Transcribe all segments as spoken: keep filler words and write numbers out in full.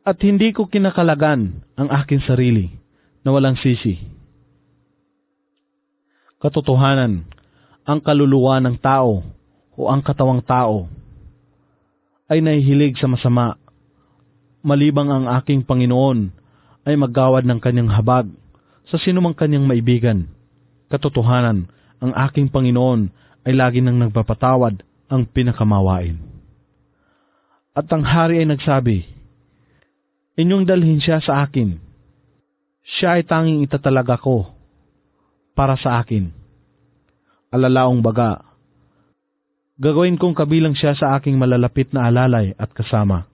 At hindi ko kinakalagan ang aking sarili na walang sisi. Katotohanan, ang kaluluwa ng tao o ang katawang tao ay nahihilig sa masama, malibang ang aking Panginoon ay maggawad ng kanyang habag sa sinumang kanyang maibigan. Katotohanan, ang aking Panginoon ay lagi nang nagpapatawad ang pinakamawain. At ang hari ay nagsabi, inyong dalhin siya sa akin. Siya ay tanging itatalaga ko para sa akin. Alalaong baga, gagawin kong kabilang siya sa aking malalapit na alalay at kasama.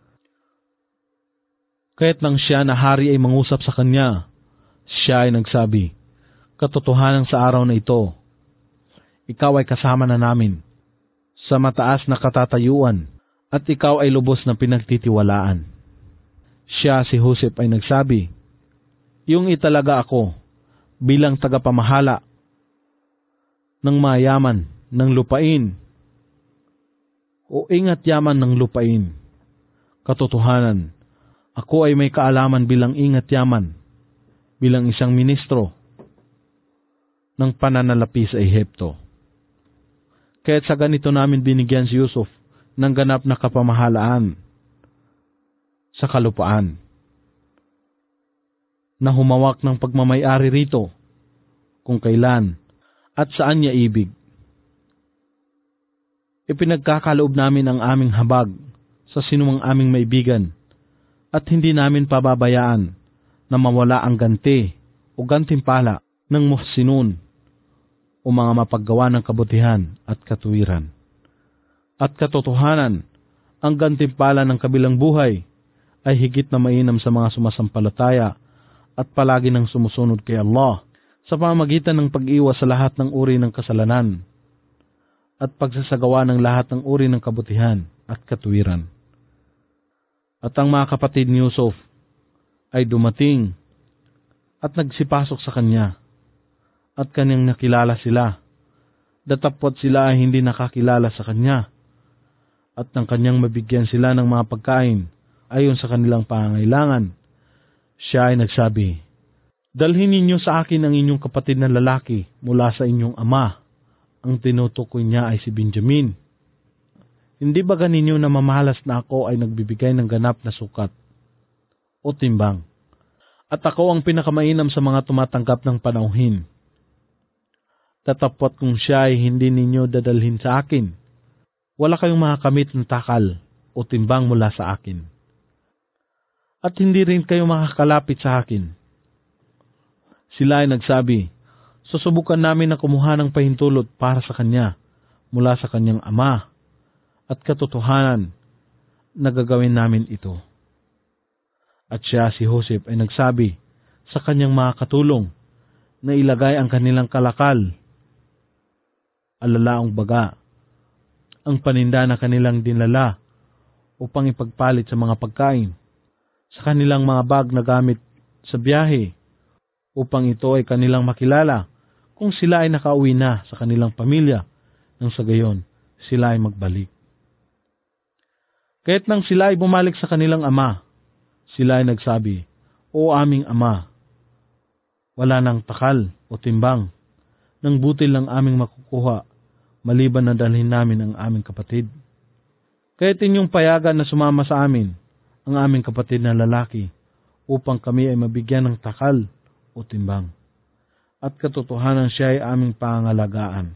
Kaya't nang siya na hari ay mangusap sa kanya, siya ay nagsabi, katotohanan sa araw na ito, ikaw ay kasama na namin sa mataas na katatayuan at ikaw ay lubos na pinagtitiwalaan. Siya si Joseph ay nagsabi, yung italaga ako bilang tagapamahala ng mayaman ng lupain o ingat yaman ng lupain. Katotohanan, ako ay may kaalaman bilang ingat yaman, bilang isang ministro ng pananalapi sa Ehipto. Kaya't sa ganito namin binigyan si Yusuf ng ganap na kapamahalaan sa kalupaan, na humawak ng pagmamay-ari rito kung kailan at saan niya ibig. Ipinagkakaloob namin ang aming habag sa sinumang aming maibigan at hindi namin pababayaan na mawala ang ganti o gantimpala ng muhsinun o mga mapaggawa ng kabutihan at katuwiran. At katotohanan, ang gantimpala ng kabilang buhay ay higit na mainam sa mga sumasampalataya at palagi nang sumusunod kay Allah sa pamamagitan ng pag-iwas sa lahat ng uri ng kasalanan at pagsasagawa ng lahat ng uri ng kabutihan at katuwiran. At ang mga kapatid ni Yusuf ay dumating at nagsipasok sa kanya at kanyang nakilala sila, datapwat sila ay hindi nakakilala sa kanya at nang kanyang mabigyan sila ng mga pagkain ayon sa kanilang pangangailangan, siya ay nagsabi, dalhin ninyo sa akin ang inyong kapatid na lalaki mula sa inyong ama. Ang tinutukoy niya ay si Benjamin. Hindi ba ganinyo na mamahalas na ako ay nagbibigay ng ganap na sukat o timbang? At ako ang pinakamainam sa mga tumatanggap ng panauhin. Tatapwat kung siya ay hindi ninyo dadalhin sa akin, wala kayong makakamit ng takal o timbang mula sa akin. At hindi rin kayo makakalapit sa akin. Sila ay nagsabi, susubukan namin na kumuha ng pahintulot para sa kanya mula sa kanyang ama, at katotohanan, nagagawin namin ito. At siya si Joseph ay nagsabi sa kanyang mga katulong na ilagay ang kanilang kalakal, alalaong baga, ang paninda na kanilang dinala upang ipagpalit sa mga pagkain, sa kanilang mga bag na gamit sa biyahe, upang ito ay kanilang makilala kung sila ay nakauwi na sa kanilang pamilya, nang sa gayon sila ay magbalik. Kaya't nang sila ay bumalik sa kanilang ama, sila ay nagsabi, O aming ama, wala nang takal o timbang, ng butil lang aming makukuha, maliban na dalhin namin ang aming kapatid. Kaya't inyong payagan na sumama sa amin ang aming kapatid na lalaki, upang kami ay mabigyan ng takal o timbang. At katotohanan siya ay aming pangangalagaan.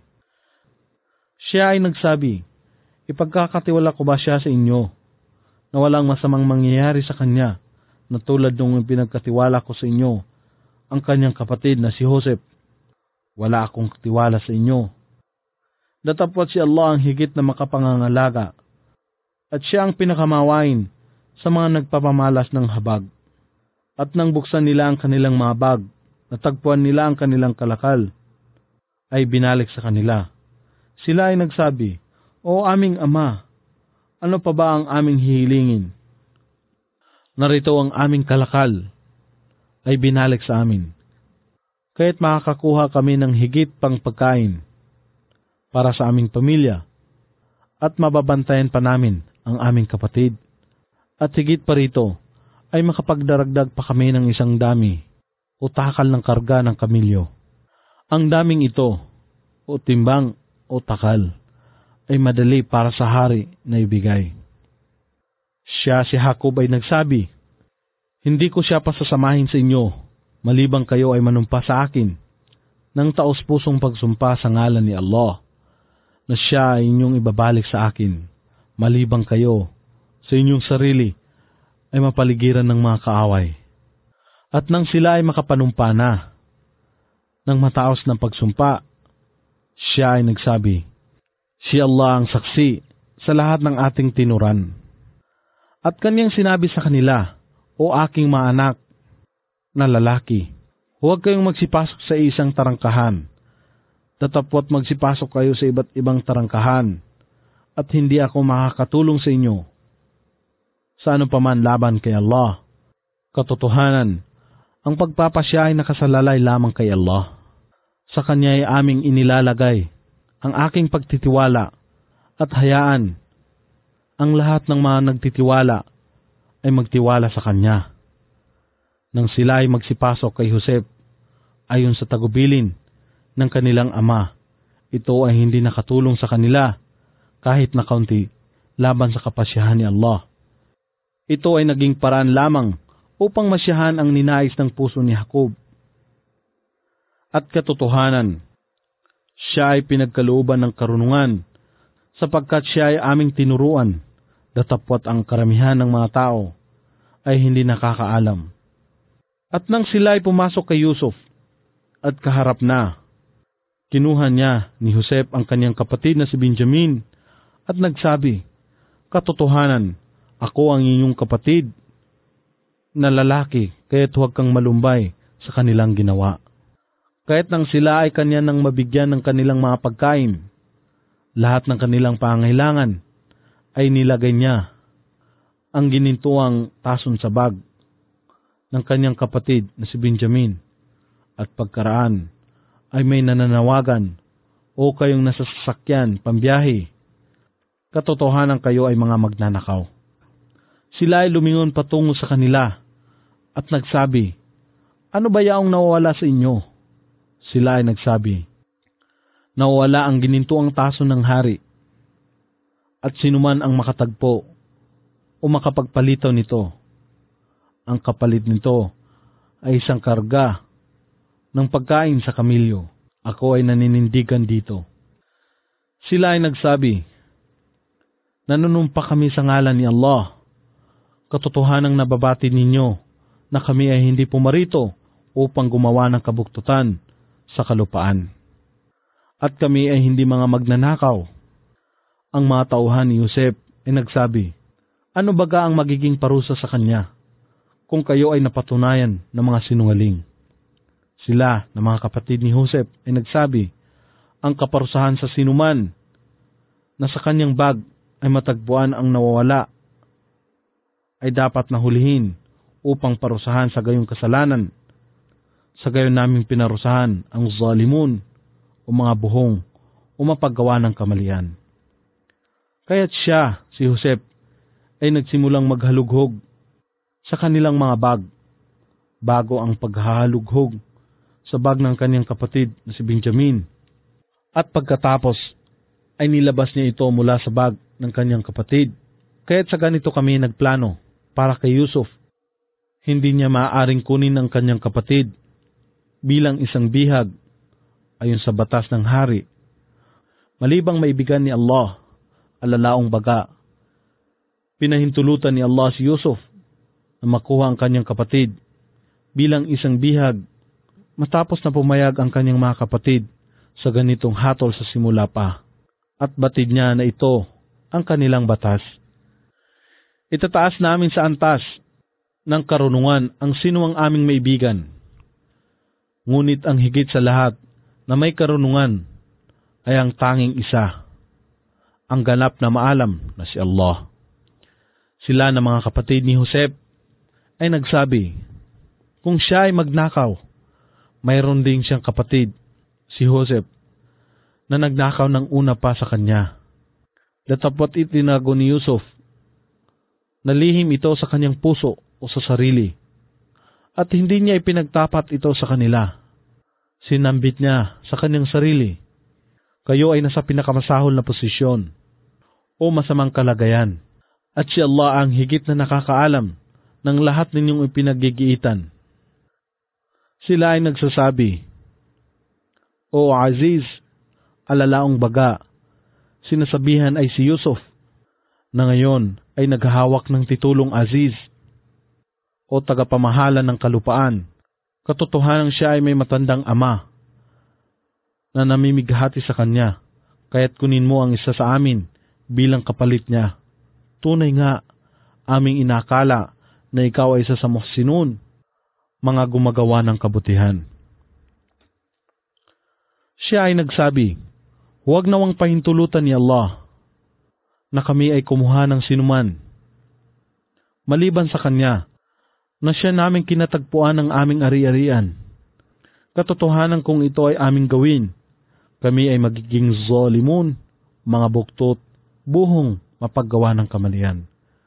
Siya ay nagsabi, ipagkakatiwala ko ba siya sa inyo, na walang masamang mangyayari sa kanya, na tulad nung pinagkatiwala ko sa inyo, ang kanyang kapatid na si Joseph? Wala akong tiwala sa inyo. Datapwat si Allah ang higit na makapangangalaga, at siya ang pinakamawain sa mga nagpapamalas ng habag. At nang buksan nila ang kanilang mga bag, natagpuan nila ang kanilang kalakal, ay binalik sa kanila. Sila ay nagsabi, O aming ama, ano pa ba ang aming hihilingin? Narito ang aming kalakal, ay binalik sa amin. Kaya't makakakuha kami ng higit pang pagkain para sa aming pamilya, at mababantayan pa namin ang aming kapatid. At higit pa rito, ay makapagdaragdag pa kami ng isang dami o takal ng karga ng kamilyo. Ang daming ito o timbang o takal ay madali para sa hari na ibigay. Siya si Jacob ay nagsabi, hindi ko siya pasasamahin sa inyo, malibang kayo ay manumpa sa akin ng taos-pusong pagsumpa sa ngalan ni Allah, na siya ay inyong ibabalik sa akin, malibang kayo sa inyong sarili ay mapaligiran ng mga kaaway. At nang sila ay makapanumpa na ng mataos ng pagsumpa, siya ay nagsabi, si Allah ang saksi sa lahat ng ating tinuran. At kanyang sinabi sa kanila, o aking mga anak na lalaki, huwag kayong magsipasok sa isang tarangkahan, tatapwat magsipasok kayo sa iba't ibang tarangkahan, at hindi ako makakatulong sa inyo sa anupaman laban kay Allah. Katotohanan, ang pagpapasya ay nakasalalay lamang kay Allah. Sa Kanya ay aming inilalagay ang aking pagtitiwala at hayaan ang lahat ng mga nagtitiwala ay magtiwala sa Kanya. Nang sila ay magsipasok kay Joseph ayon sa tagubilin ng kanilang ama, ito ay hindi nakatulong sa kanila kahit na kaunti laban sa kapasyahan ni Allah. Ito ay naging paraan lamang upang masyahan ang ninais ng puso ni Jacob. At katotohanan, siya ay pinagkalooban ng karunungan sapagkat siya ay aming tinuruan, datapwat ang karamihan ng mga tao ay hindi nakakaalam. At nang sila ay pumasok kay Yusuf at kaharap na, kinuha niya ni Joseph ang kanyang kapatid na si Benjamin at nagsabi, katotohanan, ako ang inyong kapatid na lalaki, kaya't huwag kang malumbay sa kanilang ginawa. Kahit nang sila ay kanya nang mabigyan ng kanilang mga pagkain, lahat ng kanilang pangailangan ay nilagay niya ang ginintuang tason sa bag ng kanyang kapatid na si Benjamin. At pagkaraan ay may nananawagan, o kayong nasa sasakyan, pambiyahe, katotohanan kayo ay mga magnanakaw. Sila ay lumingon patungo sa kanila at nagsabi, ano ba yaong nawawala sa inyo? Sila ay nagsabi, nawawala ang ginintuang taso ng hari, at sinuman ang makatagpo o makapagpalitaw nito. Ang kapalit nito ay isang karga ng pagkain sa kamilyo. Ako ay naninindigan dito. Sila ay nagsabi, nanunumpa kami sa ngalan ni Allah. Katotohanang nababati ninyo na kami ay hindi pumarito upang gumawa ng kabuktutan sa kalupaan. At kami ay hindi mga magnanakaw. Ang mga tauhan ni Joseph ay nagsabi, ano baga ang magiging parusa sa kanya kung kayo ay napatunayan ng mga sinungaling? Sila na mga kapatid ni Joseph ay nagsabi, ang kaparusahan sa sinuman na sa kanyang bag ay matagpuan ang nawawala ay dapat na hulihin upang parusahan sa gayong kasalanan. Sa gayon naming pinarusahan ang zalimun o mga buhong o mapaggawa ng kamalian. Kaya't siya, si Joseph, ay nagsimulang maghalughog sa kanilang mga bag bago ang paghahalughog sa bag ng kanyang kapatid na si Benjamin. At pagkatapos ay nilabas niya ito mula sa bag ng kanyang kapatid. Kaya't sa ganito kami nagplano para kay Yusuf. Hindi niya maaaring kunin ang kanyang kapatid bilang isang bihag ayon sa batas ng hari. Malibang maibigan ni Allah, alalaong baga, pinahintulutan ni Allah si Yusuf na makuha ang kanyang kapatid bilang isang bihag matapos na pumayag ang kanyang mga kapatid sa ganitong hatol sa simula pa. At batid niya na ito ang kanilang batas. Itataas namin sa antas ng karunungan ang sinuwang aming maibigan. Ngunit ang higit sa lahat na may karunungan ay ang tanging isa, ang ganap na maalam na si Allah. Sila na mga kapatid ni Joseph ay nagsabi, kung siya ay magnakaw, mayroon din siyang kapatid, si Joseph, na nagnakaw ng una pa sa kanya. Datapwat itinago ni Yusuf Nalihim ito sa kanyang puso o sa sarili, at hindi niya ipinagtapat ito sa kanila. Sinambit niya sa kanyang sarili, kayo ay nasa pinakamasahol na posisyon o masamang kalagayan, at si Allah ang higit na nakakaalam ng lahat ninyong ipinagigiitan. Sila ay nagsasabi, O Aziz, alalaong baga, sinasabihan ay si Yusuf, na ngayon ay naghahawak ng titulong Aziz, o tagapamahala ng kalupaan. Katotohanan siya ay may matandang ama na namimighati sa kanya, kaya't kunin mo ang isa sa amin bilang kapalit niya. Tunay nga, aming inakala na ikaw ay isa sa muhsinun, mga gumagawa ng kabutihan. Siya ay nagsabi, huwag nawang pahintulutan ni Allah na kami ay kumuha ng sinuman, maliban sa kanya, na siya naming kinatagpuan ng aming ari-arian. Katotohanan kung ito ay aming gawin, kami ay magiging zalimun, mga buktot, buhong mapaggawa ng kamalian.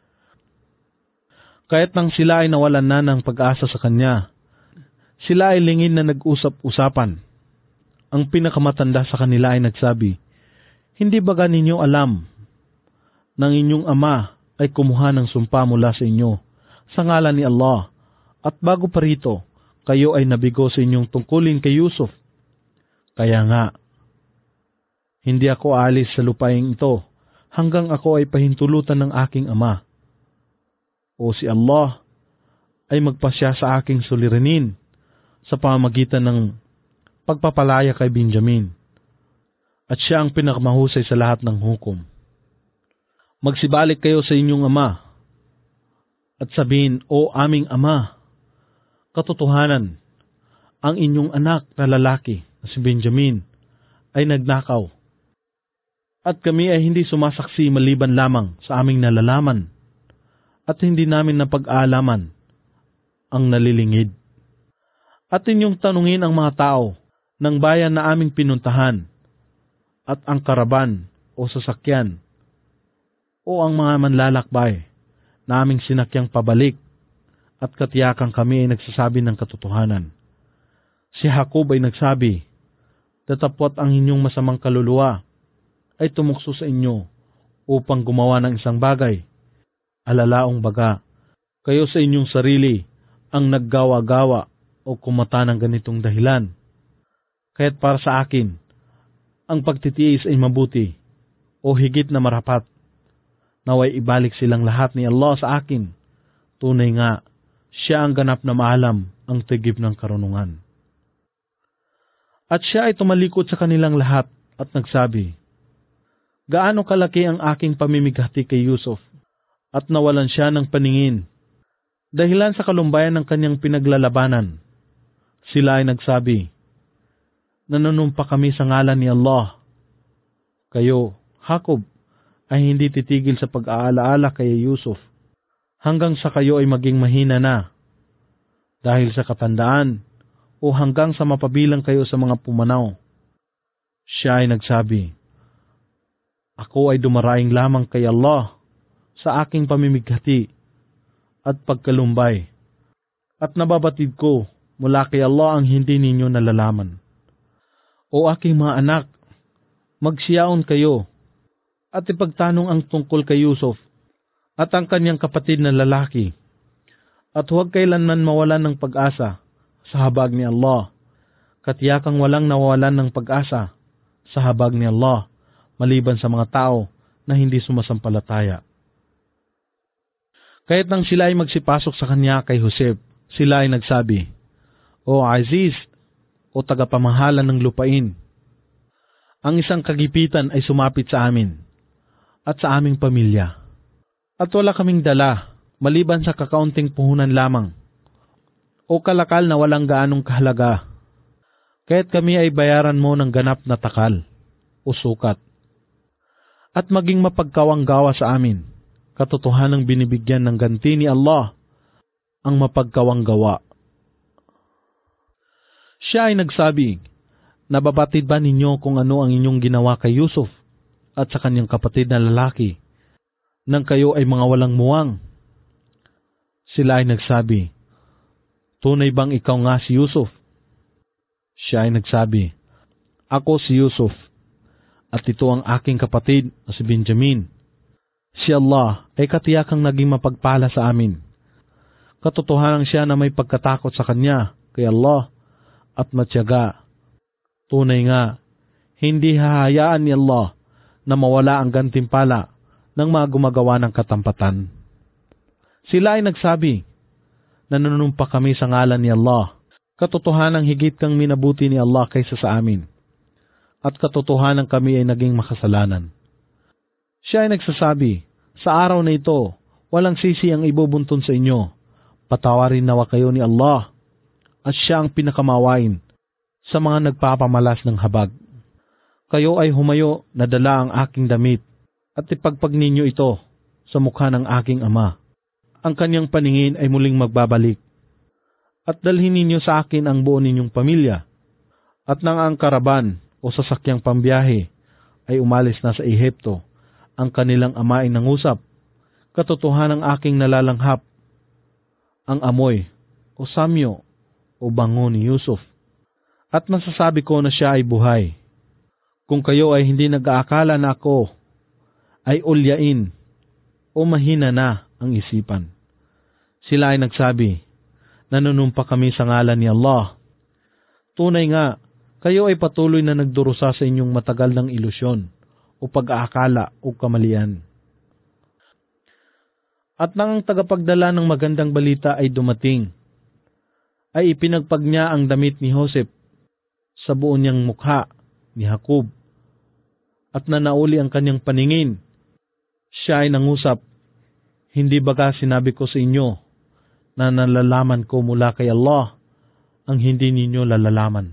Kaya't nang sila ay nawalan na ng pag-asa sa kanya, sila ay lingid na nag-usap-usapan. Ang pinakamatanda sa kanila ay nagsabi, hindi ba ninyo alam nang inyong ama ay kumuha ng sumpa mula sa inyo sa ngalan ni Allah, at bago pa rito, kayo ay nabigo sa inyong tungkulin kay Yusuf. Kaya nga, hindi ako aalis sa lupaing ito hanggang ako ay pahintulutan ng aking ama. O si Allah ay magpasya sa aking suliranin sa pamamagitan ng pagpapalaya kay Benjamin, at siya ang pinakamahusay sa lahat ng hukom. Magsibalik kayo sa inyong ama at sabihin, O aming ama, katotohanan, ang inyong anak na lalaki na si Benjamin ay nagnakaw, at kami ay hindi sumasaksi maliban lamang sa aming nalalaman, at hindi namin napag-aalaman ang nalilingid. At inyong tanungin ang mga tao ng bayan na aming pinuntahan, at ang karaban o sasakyan, o ang mga manlalakbay na aming sinakyang pabalik, at katiyakan kami ay nagsasabi ng katotohanan. Si Jacob ay nagsabi, datapwat ang inyong masamang kaluluwa ay tumukso sa inyo upang gumawa ng isang bagay. Alalaong baga, kayo sa inyong sarili ang naggawa-gawa o kumata ng ganitong dahilan. Kaya't para sa akin, ang pagtitiis ay mabuti o higit na marapat. Naway ibalik silang lahat ni Allah sa akin. Tunay nga, siya ang ganap na maalam ang tigib ng karunungan. At siya ay tumalikod sa kanilang lahat at nagsabi, gaano kalaki ang aking pamimighati kay Yusuf, at nawalan siya ng paningin, dahilan sa kalumbayan ng kanyang pinaglalabanan. Sila ay nagsabi, nanunumpa kami sa ngalan ni Allah. Kayo, Jacob, ay hindi titigil sa pag-aalaala kay Yusuf, hanggang sa kayo ay maging mahina na, dahil sa katandaan, o hanggang sa mapabilang kayo sa mga pumanaw. Siya ay nagsabi, ako ay dumaraing lamang kay Allah sa aking pamimighati at pagkalumbay, at nababatid ko mula kay Allah ang hindi ninyo nalalaman. O aking mga anak, magsiyaon kayo at ipagtanong ang tungkol kay Yusuf at ang kanyang kapatid na lalaki, at huwag kailanman mawalan ng pag-asa sa habag ni Allah, katiyakang walang nawawalan ng pag-asa sa habag ni Allah maliban sa mga tao na hindi sumasampalataya. Kaya't nang sila ay magsipasok sa kanya kay Joseph, sila ay nagsabi, O Aziz, o tagapamahala ng lupain, ang isang kagipitan ay sumapit sa amin at sa aming pamilya, at wala kaming dala maliban sa kakaunting puhunan lamang o kalakal na walang gaanong kahalaga. Kaya't kami ay bayaran mo ng ganap na takal o sukat, at maging mapagkawanggawa sa amin. Katotohanang binibigyan ng ganti ni Allah ang mapagkawanggawa. Siya ay nagsabi, nababatid ba ninyo kung ano ang inyong ginawa kay Yusuf at sa kanyang kapatid na lalaki, nang kayo ay mga walang muwang Sila ay nagsabi, tunay bang ikaw nga si Yusuf? Siya ay nagsabi, ako si Yusuf, at ito ang aking kapatid na si Benjamin. Si Allah ay katiyakang naging mapagpala sa amin. Katotohanan siya na may pagkatakot sa kanya kay Allah at matyaga. Tunay nga, hindi hahayaan ni Allah na mawala ang gantimpala ng mga gumagawa ng katampatan. Sila ay nagsabi, nanunumpa kami sa ngalan ni Allah. Katotohanan higit kang minabuti ni Allah kaysa sa amin. At katotohanan kami ay naging makasalanan. Siya ay nagsasabi, sa araw na ito, walang sisi ang ibubuntun sa inyo. Patawarin nawa kayo ni Allah. At siya ang pinakamawain sa mga nagpapamalas ng habag. Kayo ay humayo na dala ang aking damit at ipagpag ninyo ito sa mukha ng aking ama. Ang kanyang paningin ay muling magbabalik. At dalhin ninyo sa akin ang buo ninyong pamilya. At nang ang karaban o sasakyang pambiyahe ay umalis na sa Ehipto, ang kanilang ama ay nangusap, katotohanan ng aking nalalanghap, ang amoy o samyo o bango ni Yusuf. At masasabi ko na siya ay buhay. Kung kayo ay hindi nag-aakala na ako ay ulyain o mahina na ang isipan. Sila ay nagsabi, nanunumpa kami sa ngalan ni Allah. Tunay nga, kayo ay patuloy na nagdurusa sa inyong matagal ng ilusyon o pag-aakala o kamalian. At nang ang tagapagdala ng magandang balita ay dumating, ay ipinagpag niya ang damit ni Joseph sa buo niyang mukha ni Jacob at nanauli ang kanyang paningin. Siya ay nangusap, hindi baga sinabi ko sa inyo na nalalaman ko mula kay Allah ang hindi ninyo lalalaman.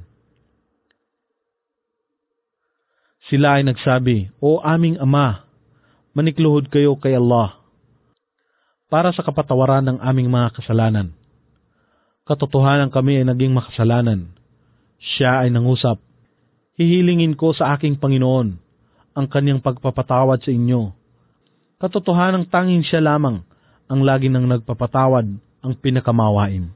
Sila ay nagsabi, O aming ama, manikluhod kayo kay Allah para sa kapatawaran ng aming mga kasalanan. Katotohanan kami ay naging makasalanan. Siya ay nangusap, hihilingin ko sa aking Panginoon ang kanyang pagpapatawad sa inyo. Katotohanan tanging siya lamang ang lagi nang nagpapatawad, ang pinakamawain.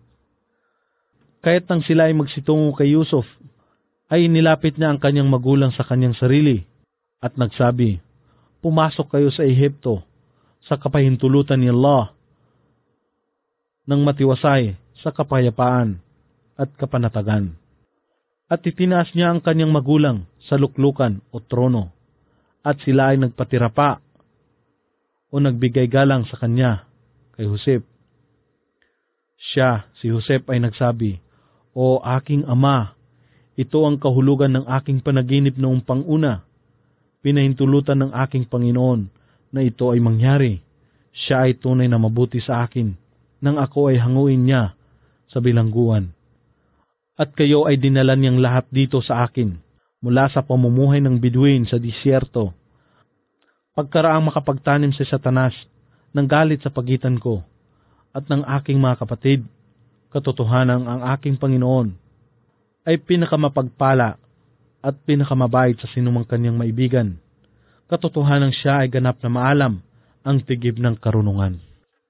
Kahit nang sila ay magsitungo kay Yusuf, ay nilapit niya ang kanyang magulang sa kanyang sarili at nagsabi, pumasok kayo sa Ehipto sa kapahintulutan ni Allah ng matiwasay sa kapayapaan at kapanatagan. At itinaas niya ang kanyang magulang sa luklukan o trono at sila ay nagpatira pa o nagbigay galang sa kanya kay Joseph. Siya, si Joseph ay nagsabi, O aking ama, ito ang kahulugan ng aking panaginip noong panguna. Pinahintulutan ng aking Panginoon na ito ay mangyari. Siya ay tunay na mabuti sa akin nang ako ay hanguin niya sa bilangguan. At kayo ay dinala niyang lahat dito sa akin mula sa pamumuhay ng Bedouin sa disyerto. Pagkaraang makapagtanim si Satanas ng galit sa pagitan ko at ng aking mga kapatid, katotohanan ang aking Panginoon ay pinakamapagpala at pinakamabait sa sinumang kanyang maibigan. Katotohanan siya ay ganap na maalam ang tigib ng karunungan.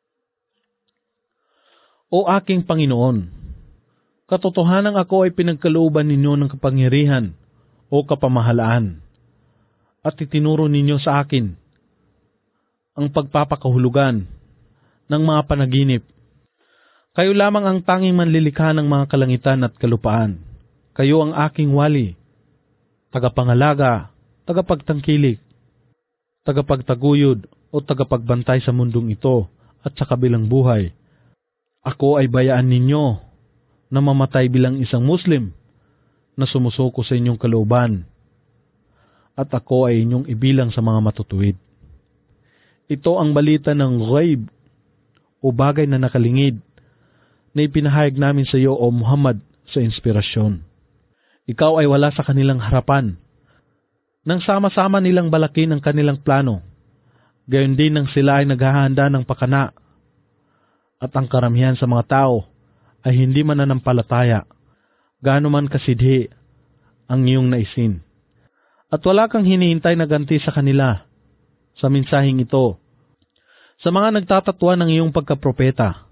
O aking Panginoon, katotohanan ako ay pinagkalooban ninyo ng kapangyarihan o kapamahalaan at itinuro ninyo sa akin ang pagpapakahulugan ng mga panaginip. Kayo lamang ang tanging manlilikha ng mga kalangitan at kalupaan. Kayo ang aking wali, tagapangalaga, tagapagtangkilik, tagapagtaguyod o tagapagbantay sa mundong ito at sa kabilang buhay. Ako ay bayaan ninyo na mamatay bilang isang Muslim na sumusuko sa inyong kalooban at ako ay inyong ibilang sa mga matutuwid. Ito ang balita ng ghaib o bagay na nakalingid na ipinahayag namin sa iyo, O Muhammad, sa inspirasyon. Ikaw ay wala sa kanilang harapan. Nang sama-sama nilang balakin ang kanilang plano, gayon din nang sila ay naghahanda ng pakana. At ang karamihan sa mga tao ay hindi mananampalataya, gaano man kasidhi ang iyong naisin. At wala kang hinihintay na ganti sa kanila sa mensaheng ito, sa mga nagtatatwa ng iyong pagkapropeta.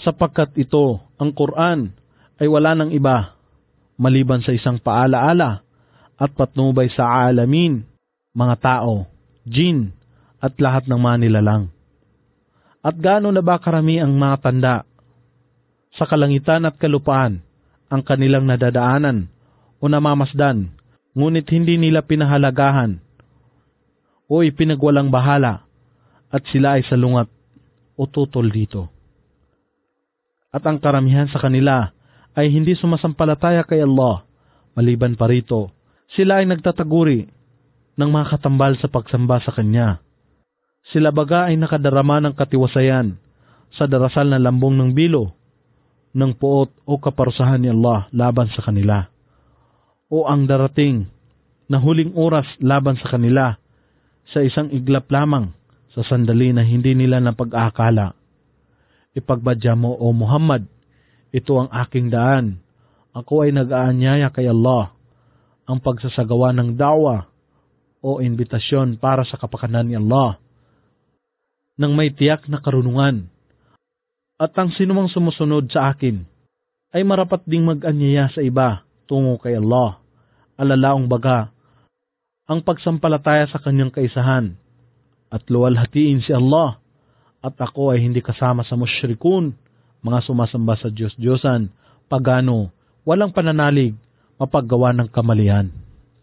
sapagkat ito, ang Quran, ay wala ng iba, maliban sa isang paalaala at patnubay sa alamin, mga tao, jin, at lahat ng mga nilalang. At gaano na ba karami ang mga tanda sa kalangitan at kalupaan ang kanilang nadadaanan o namamasdan, ngunit hindi nila pinahalagahan o ipinagwalang bahala at sila ay salungat o tutol dito. At ang karamihan sa kanila ay hindi sumasampalataya kay Allah, maliban pa rito, sila ay nagtataguri ng mga katambal sa pagsamba sa Kanya. Sila baga ay nakadarama ng katiwasayan sa darasal na lambong ng bilo, ng puot o kaparusahan ni Allah laban sa kanila, o ang darating na huling oras laban sa kanila sa isang iglap lamang sa sandali na hindi nila napag-aakala. Ipagbadya mo, O Muhammad, ito ang aking daan. Ako ay nag-aanyaya kay Allah, ang pagsasagawa ng da'wa o imbitasyon para sa kapakanan ni Allah, nang may tiyak na karunungan. At ang sinumang sumusunod sa akin ay marapat ding mag-anyaya sa iba tungo kay Allah. Alalaong baga, ang pagsampalataya sa kanyang kaisahan at luwalhatiin si Allah, at ako ay hindi kasama sa musyrikun, mga sumasamba sa Diyos-Diyosan, pagano, walang pananalig, mapaggawa ng kamalian.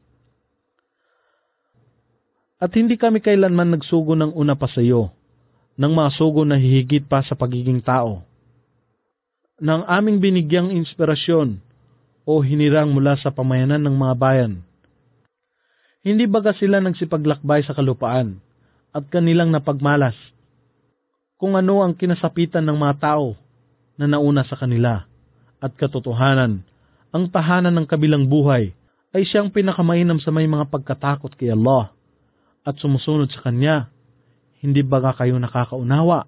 At hindi kami kailanman nagsugo ng una pa sa iyo, ng mga sugo na hihigit pa sa pagiging tao, nang aming binigyang inspirasyon o hinirang mula sa pamayanan ng mga bayan. Hindi baga sila nagsipaglakbay sa kalupaan at kanilang napagmalas kung ano ang kinasapitan ng mga tao na nauna sa kanila, at katotohanan, ang tahanan ng kabilang buhay ay siyang pinakamainam sa may mga pagkatakot kay Allah at sumusunod sa Kanya. Hindi baga kayo nakakaunawa?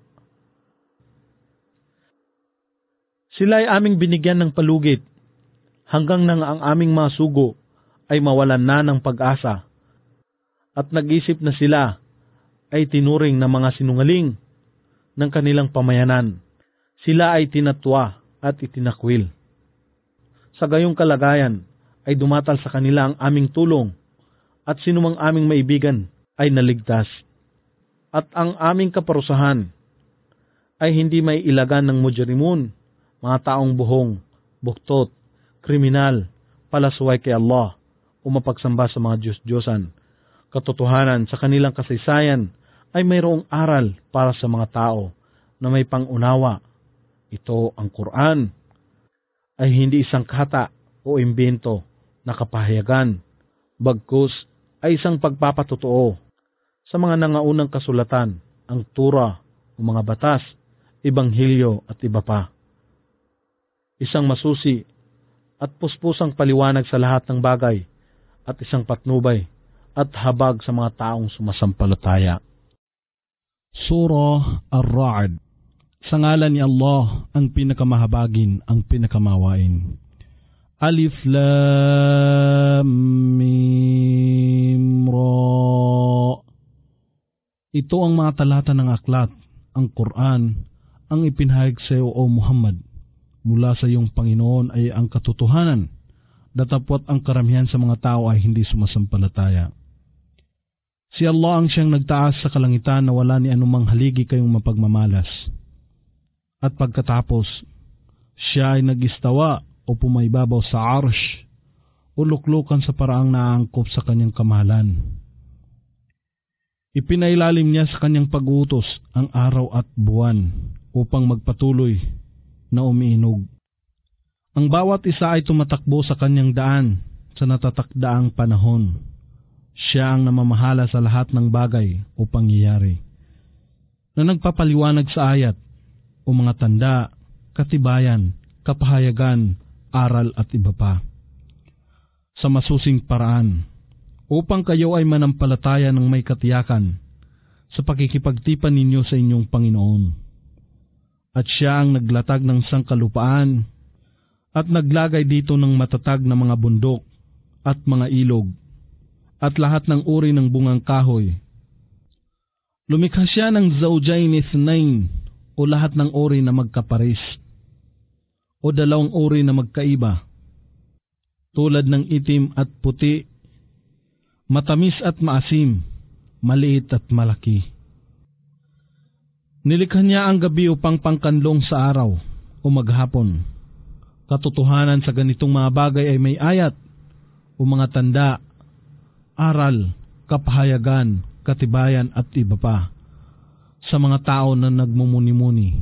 Sila ay aming binigyan ng palugit hanggang nang ang aming mga sugo ay mawalan na ng pag-asa, at nag-isip na sila ay tinuring na mga sinungaling ng kanilang pamayanan. Sila ay tinatwa at itinakwil. Sa gayong kalagayan ay dumatal sa kanila ang aming tulong, at sinumang aming maibigan ay naligtas. At ang aming kaparusahan ay hindi may ilagan ng mujrimun, mga taong buhong, buktot, kriminal, palasway kay Allah, o mapagsamba sa mga Diyos-Diyosan. Katotohanan, sa kanilang kasaysayan ay mayroong aral para sa mga tao na may pangunawa. Ito, ang Quran, ay hindi isang kata o imbento na kapahayagan, bagkus ay isang pagpapatotoo sa mga nangaunang kasulatan, ang Tura o mga batas, Ebanghelyo at iba pa. Isang masusi at puspusang paliwanag sa lahat ng bagay, at isang patnubay at habag sa mga taong sumasampalataya. Surah Ar-Ra'd. Sa ngalan ni Allah, ang pinakamahabagin, ang pinakamawain. Alif Lam Mim Ra. Ito ang mga talata ng aklat, ang Quran, ang ipinahayag sa iyo, O Muhammad. Mula sa iyong Panginoon ay ang katotohanan, datapwat ang karamihan sa mga tao ay hindi sumasampalataya. Si Allah ang siyang nagtaas sa kalangitan na wala ni anumang haligi kayong mapagmamalas. At pagkatapos, siya ay nag-istawa o pumaibabaw sa arsh o luklukan sa paraang naangkop sa kanyang kamahalan. Ipinailalim niya sa kanyang pag-utos ang araw at buwan upang magpatuloy na umiinog. Ang bawat isa ay tumatakbo sa kanyang daan sa natatakdaang panahon. Siya ang namamahala sa lahat ng bagay o pangyayari, na nagpapaliwanag sa ayat o mga tanda, katibayan, kapahayagan, aral at iba pa, sa masusing paraan, upang kayo ay manampalataya ng may katiyakan sa pakikipagtipan ninyo sa inyong Panginoon. At siya ang naglatag ng sangkalupaan at naglagay dito ng matatag na mga bundok at mga ilog at lahat ng uri ng bungang kahoy. Lumikha siya ng zawjayn ithnain o lahat ng uri na magkaparis, o dalawang uri na magkaiba, tulad ng itim at puti, matamis at maasim, maliit at malaki. Nilikha niya ang gabi upang pangkanlong sa araw o maghapon. Katotohanan sa ganitong mga bagay ay may ayat o mga tanda, aral, kapahayagan, katibayan at iba pa sa mga tao na nagmumuni-muni.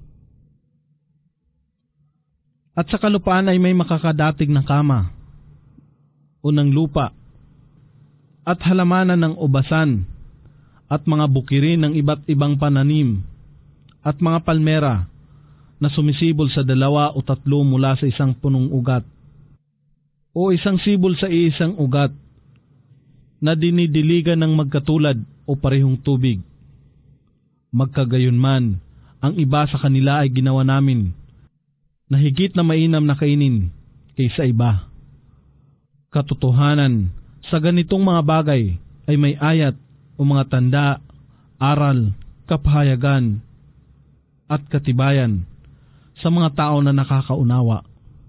At sa kalupaan ay may makakadatig na kama o ng lupa at halamanan ng ubasan at mga bukirin ng iba't ibang pananim at mga palmera na sumisibol sa dalawa o tatlo mula sa isang punong ugat o isang sibol sa isang ugat na dinidiligan ng magkatulad o parehong tubig. Magkagayunman, ang iba sa kanila ay ginawa namin na higit na mainam na kainin kaysa iba. Katotohanan, sa ganitong mga bagay ay may ayat o mga tanda, aral, kapahayagan at katibayan sa mga tao na nakakaunawa.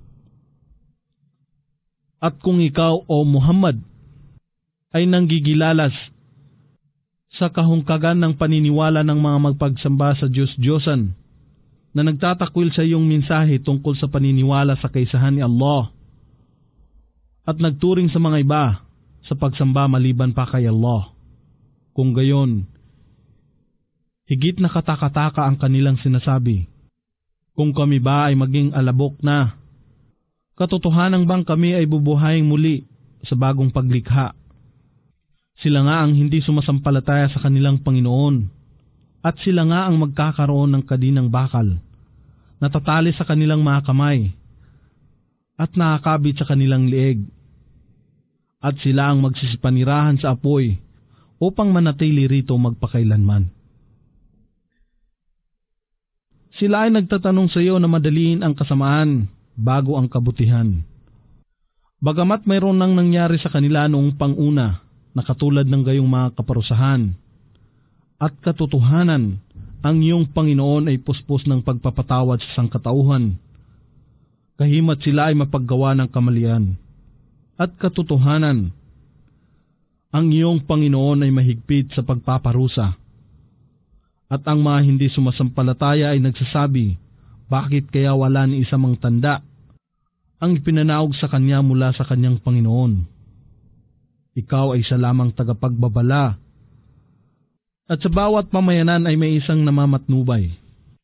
At kung ikaw o Muhammad ay nanggigilalas sa kahungkagan ng paniniwala ng mga magpagsamba sa Diyos-Diyosan na nagtatakwil sa iyong mensahe tungkol sa paniniwala sa kaisahan ni Allah at nagturing sa mga iba sa pagsamba maliban pa kay Allah. Kung gayon, higit na katakataka ang kanilang sinasabi. Kung kami ba ay maging alabok na, katotohanan bang kami ay bubuhayin muli sa bagong paglikha? Sila nga ang hindi sumasampalataya sa kanilang Panginoon at sila nga ang magkakaroon ng kadinang bakal, natatali sa kanilang mga kamay at nakakabit sa kanilang lieg, at sila ang magsisipanirahan sa apoy upang manatili rito magpakailanman. Sila ay nagtatanong sa iyo na madaliin ang kasamaan bago ang kabutihan. Bagamat mayroon nang nangyari sa kanila noong panguna na katulad ng gayong mga kaparusahan, at katotohanan, ang iyong Panginoon ay puspos ng pagpapatawad sa sangkatauhan. Kahimat sila ay mapaggawa ng kamalian. At katotohanan, ang iyong Panginoon ay mahigpit sa pagpaparusa. At ang mga hindi sumasampalataya ay nagsasabi, bakit kaya wala ni isa mang tanda ang ipinanaog sa kanya mula sa kanyang Panginoon? Ikaw ay siya lamang tagapagbabala, at sa bawat pamayanan ay may isang namamatnubay.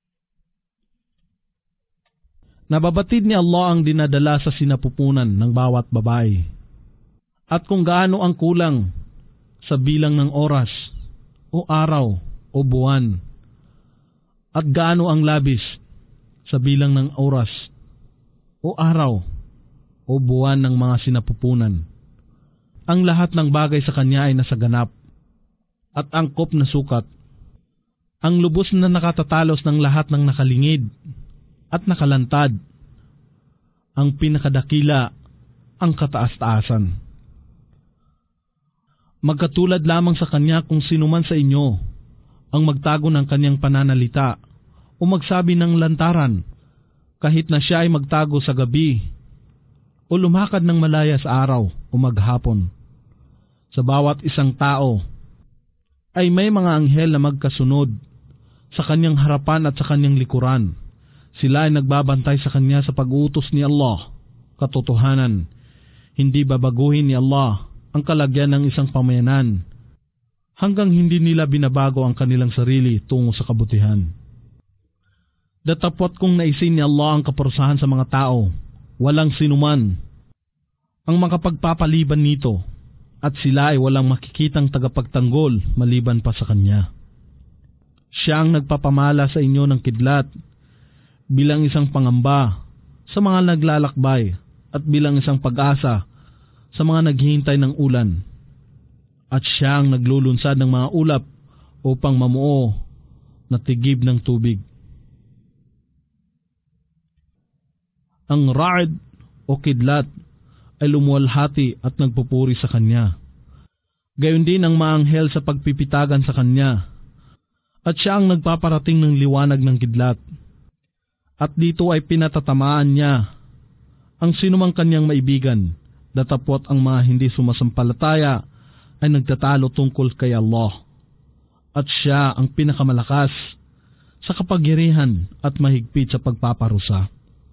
Nababatid ni Allah ang dinadala sa sinapupunan ng bawat babae, at kung gaano ang kulang sa bilang ng oras, o araw, o buwan, at gaano ang labis sa bilang ng oras, o araw, o buwan ng mga sinapupunan. Ang lahat ng bagay sa kanya ay nasaganap at angkop na sukat. Ang lubos na nakatatalos ng lahat ng nakalingid at nakalantad. Ang pinakadakila, ang kataas-taasan. Magkatulad lamang sa kanya kung sinuman sa inyo ang magtago ng kanyang pananalita o magsabi ng lantaran, kahit na siya ay magtago sa gabi o lumakad ng malaya sa araw o maghapon. Sa bawat isang tao ay may mga anghel na magkasunod sa kanyang harapan at sa kanyang likuran. Sila ay nagbabantay sa kanya sa pag-uutos ni Allah. Katotohanan, hindi babaguhin ni Allah ang kalagyan ng isang pamayanan hanggang hindi nila binabago ang kanilang sarili tungo sa kabutihan. Datapwat kung naisin ni Allah ang kaparusahan sa mga tao, walang sinuman ang makapagpapaliban nito, at sila ay walang makikitang tagapagtanggol maliban pa sa kanya. Siya ang nagpapamala sa inyo ng kidlat bilang isang pangamba sa mga naglalakbay at bilang isang pag-asa sa mga naghihintay ng ulan. At siya ang naglulunsad ng mga ulap upang mamuo na tigib ng tubig. Ang ra'd o kidlat ay lumuwalhati at nagpupuri sa kanya. Gayon din ang maanghel sa pagpipitagan sa kanya. at siya ang nagpaparating ng liwanag ng kidlat. At dito ay pinatatamaan niya ang sinumang kanyang maibigan, datapwat ang mga hindi sumasampalataya ay nagtatalo tungkol kay Allah. At siya ang pinakamalakas sa kapangyarihan at mahigpit sa pagpaparusa.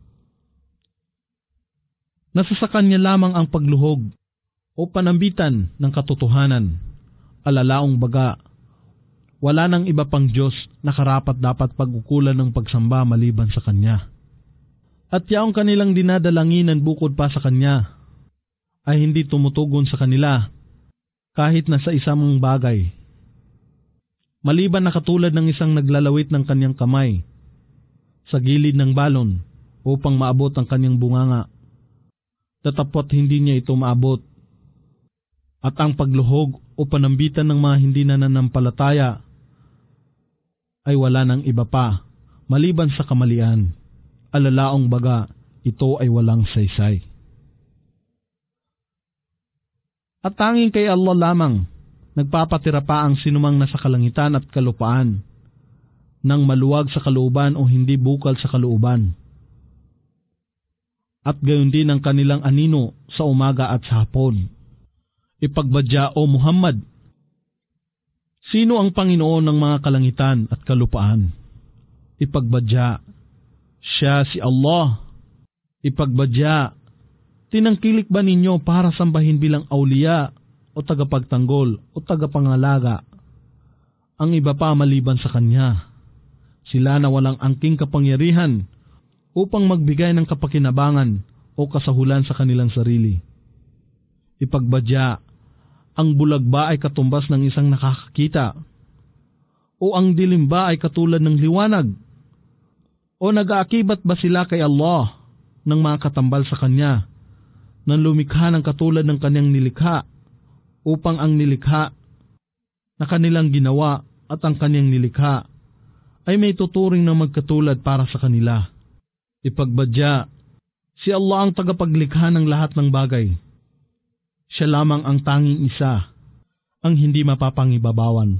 Nasa sa kanya lamang ang pagluhog o panambitan ng katotohanan, alalaong baga, wala nang iba pang Diyos na karapat dapat pag-ukulan ng pagsamba maliban sa Kanya. At yaong kanilang dinadalanginan bukod pa sa Kanya ay hindi tumutugon sa kanila kahit na sa isang bagay. Maliban na katulad ng isang naglalawit ng kanyang kamay sa gilid ng balon upang maabot ang kanyang bunganga. Tatapot hindi niya ito maabot. At ang pagluhog o panambitan ng mga hindi nananampalataya ay wala nang iba pa maliban sa kamalian. Alalaong baga, ito ay walang saysay. At tanging kay Allah lamang nagpapatira pa ang sinumang nasa kalangitan at kalupaan nang maluwag sa kalooban o hindi bukal sa kalooban. At gayon din ang kanilang anino sa umaga at sa hapon. Ipagbadya o Muhammad, sino ang Panginoon ng mga kalangitan at kalupaan? Ipagbadya, siya si Allah. Ipagbadya, tinangkilik ba ninyo para sambahin bilang awliya o tagapagtanggol o tagapangalaga ang iba pa maliban sa Kanya? Sila na walang angking kapangyarihan upang magbigay ng kapakinabangan o kasahulan sa kanilang sarili. Ipagbadya, ang bulag ba ay katumbas ng isang nakakakita? O ang dilim ba ay katulad ng liwanag? O nag-aakibat ba sila kay Allah ng mga katambal sa Kanya nang lumikha ng katulad ng Kanyang nilikha upang ang nilikha na kanilang ginawa at ang Kanyang nilikha ay may tuturing na magkatulad para sa kanila? Ipagbadya, si Allah ang tagapaglikha ng lahat ng bagay. Siya lamang ang tanging isa, ang hindi mapapangibabawan.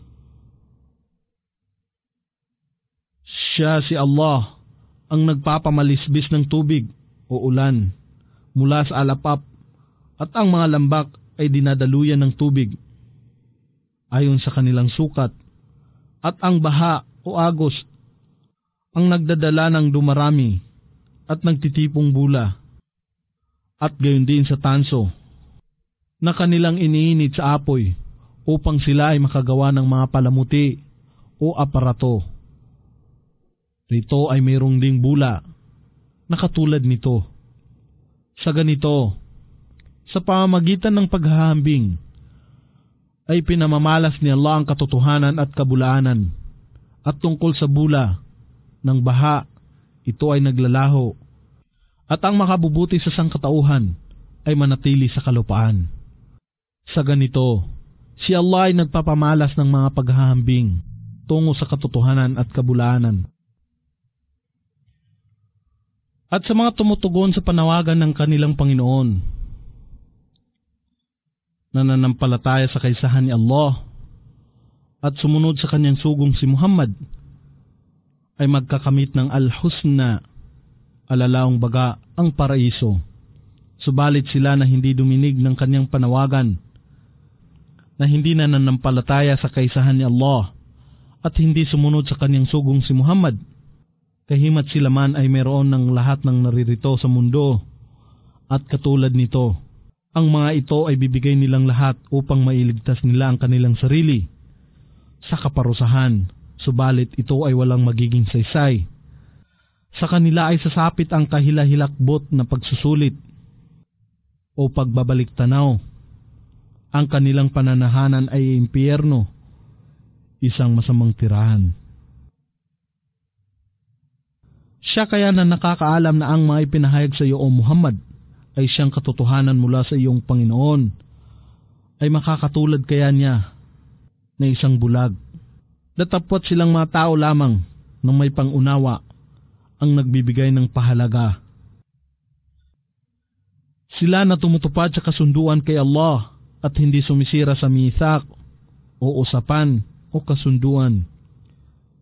Siya si Allah ang nagpapamalisbis ng tubig o ulan mula sa alapap at ang mga lambak ay dinadaluyan ng tubig ayon sa kanilang sukat at ang baha o agos ang nagdadala ng dumarami at nagtitipong bula, at gayon din sa tanso na kanilang iniinit sa apoy upang sila ay makagawa ng mga palamuti o aparato. Rito ay mayroong ding bula na katulad nito. Sa ganito, sa pamamagitan ng paghahambing, ay pinamamalas ni Allah ang katotohanan at kabulaanan, at tungkol sa bula ng baha, ito ay naglalaho, at ang makabubuti sa sangkatauhan ay manatili sa kalupaan. Sa ganito, si Allah ay nagpapamalas ng mga paghahambing tungo sa katotohanan at kabulaanan. At sa mga tumutugon sa panawagan ng kanilang Panginoon, nananampalataya sa kaisahan ni Allah at sumunod sa kanyang sugong si Muhammad, ay magkakamit ng al-husna, alalaong baga ang paraiso. Subalit sila na hindi duminig ng kanyang panawagan, na hindi nananampalataya sa kaisahan ni Allah at hindi sumunod sa kanyang sugong si Muhammad, kahimat sila man ay mayroon ng lahat ng naririto sa mundo, at katulad nito, ang mga ito ay bibigay nilang lahat upang mailigtas nila ang kanilang sarili sa kaparusahan. Subalit ito ay walang magiging saysay. Sa kanila ay sasapit ang kahilahilakbot na pagsusulit o pagbabalik tanaw. Ang kanilang pananahanan ay impyerno, isang masamang tirahan. Siya kaya na nakakaalam na ang mga ipinahayag sa iyo o Muhammad ay siyang katotohanan mula sa iyong Panginoon, ay makakatulad kaya niya na isang bulag. Datapwat silang mga tao lamang na may pangunawa ang nagbibigay ng pahalaga. Sila na tumutupad sa kasunduan kay Allah at hindi sumisira sa mithaq o usapan o kasunduan.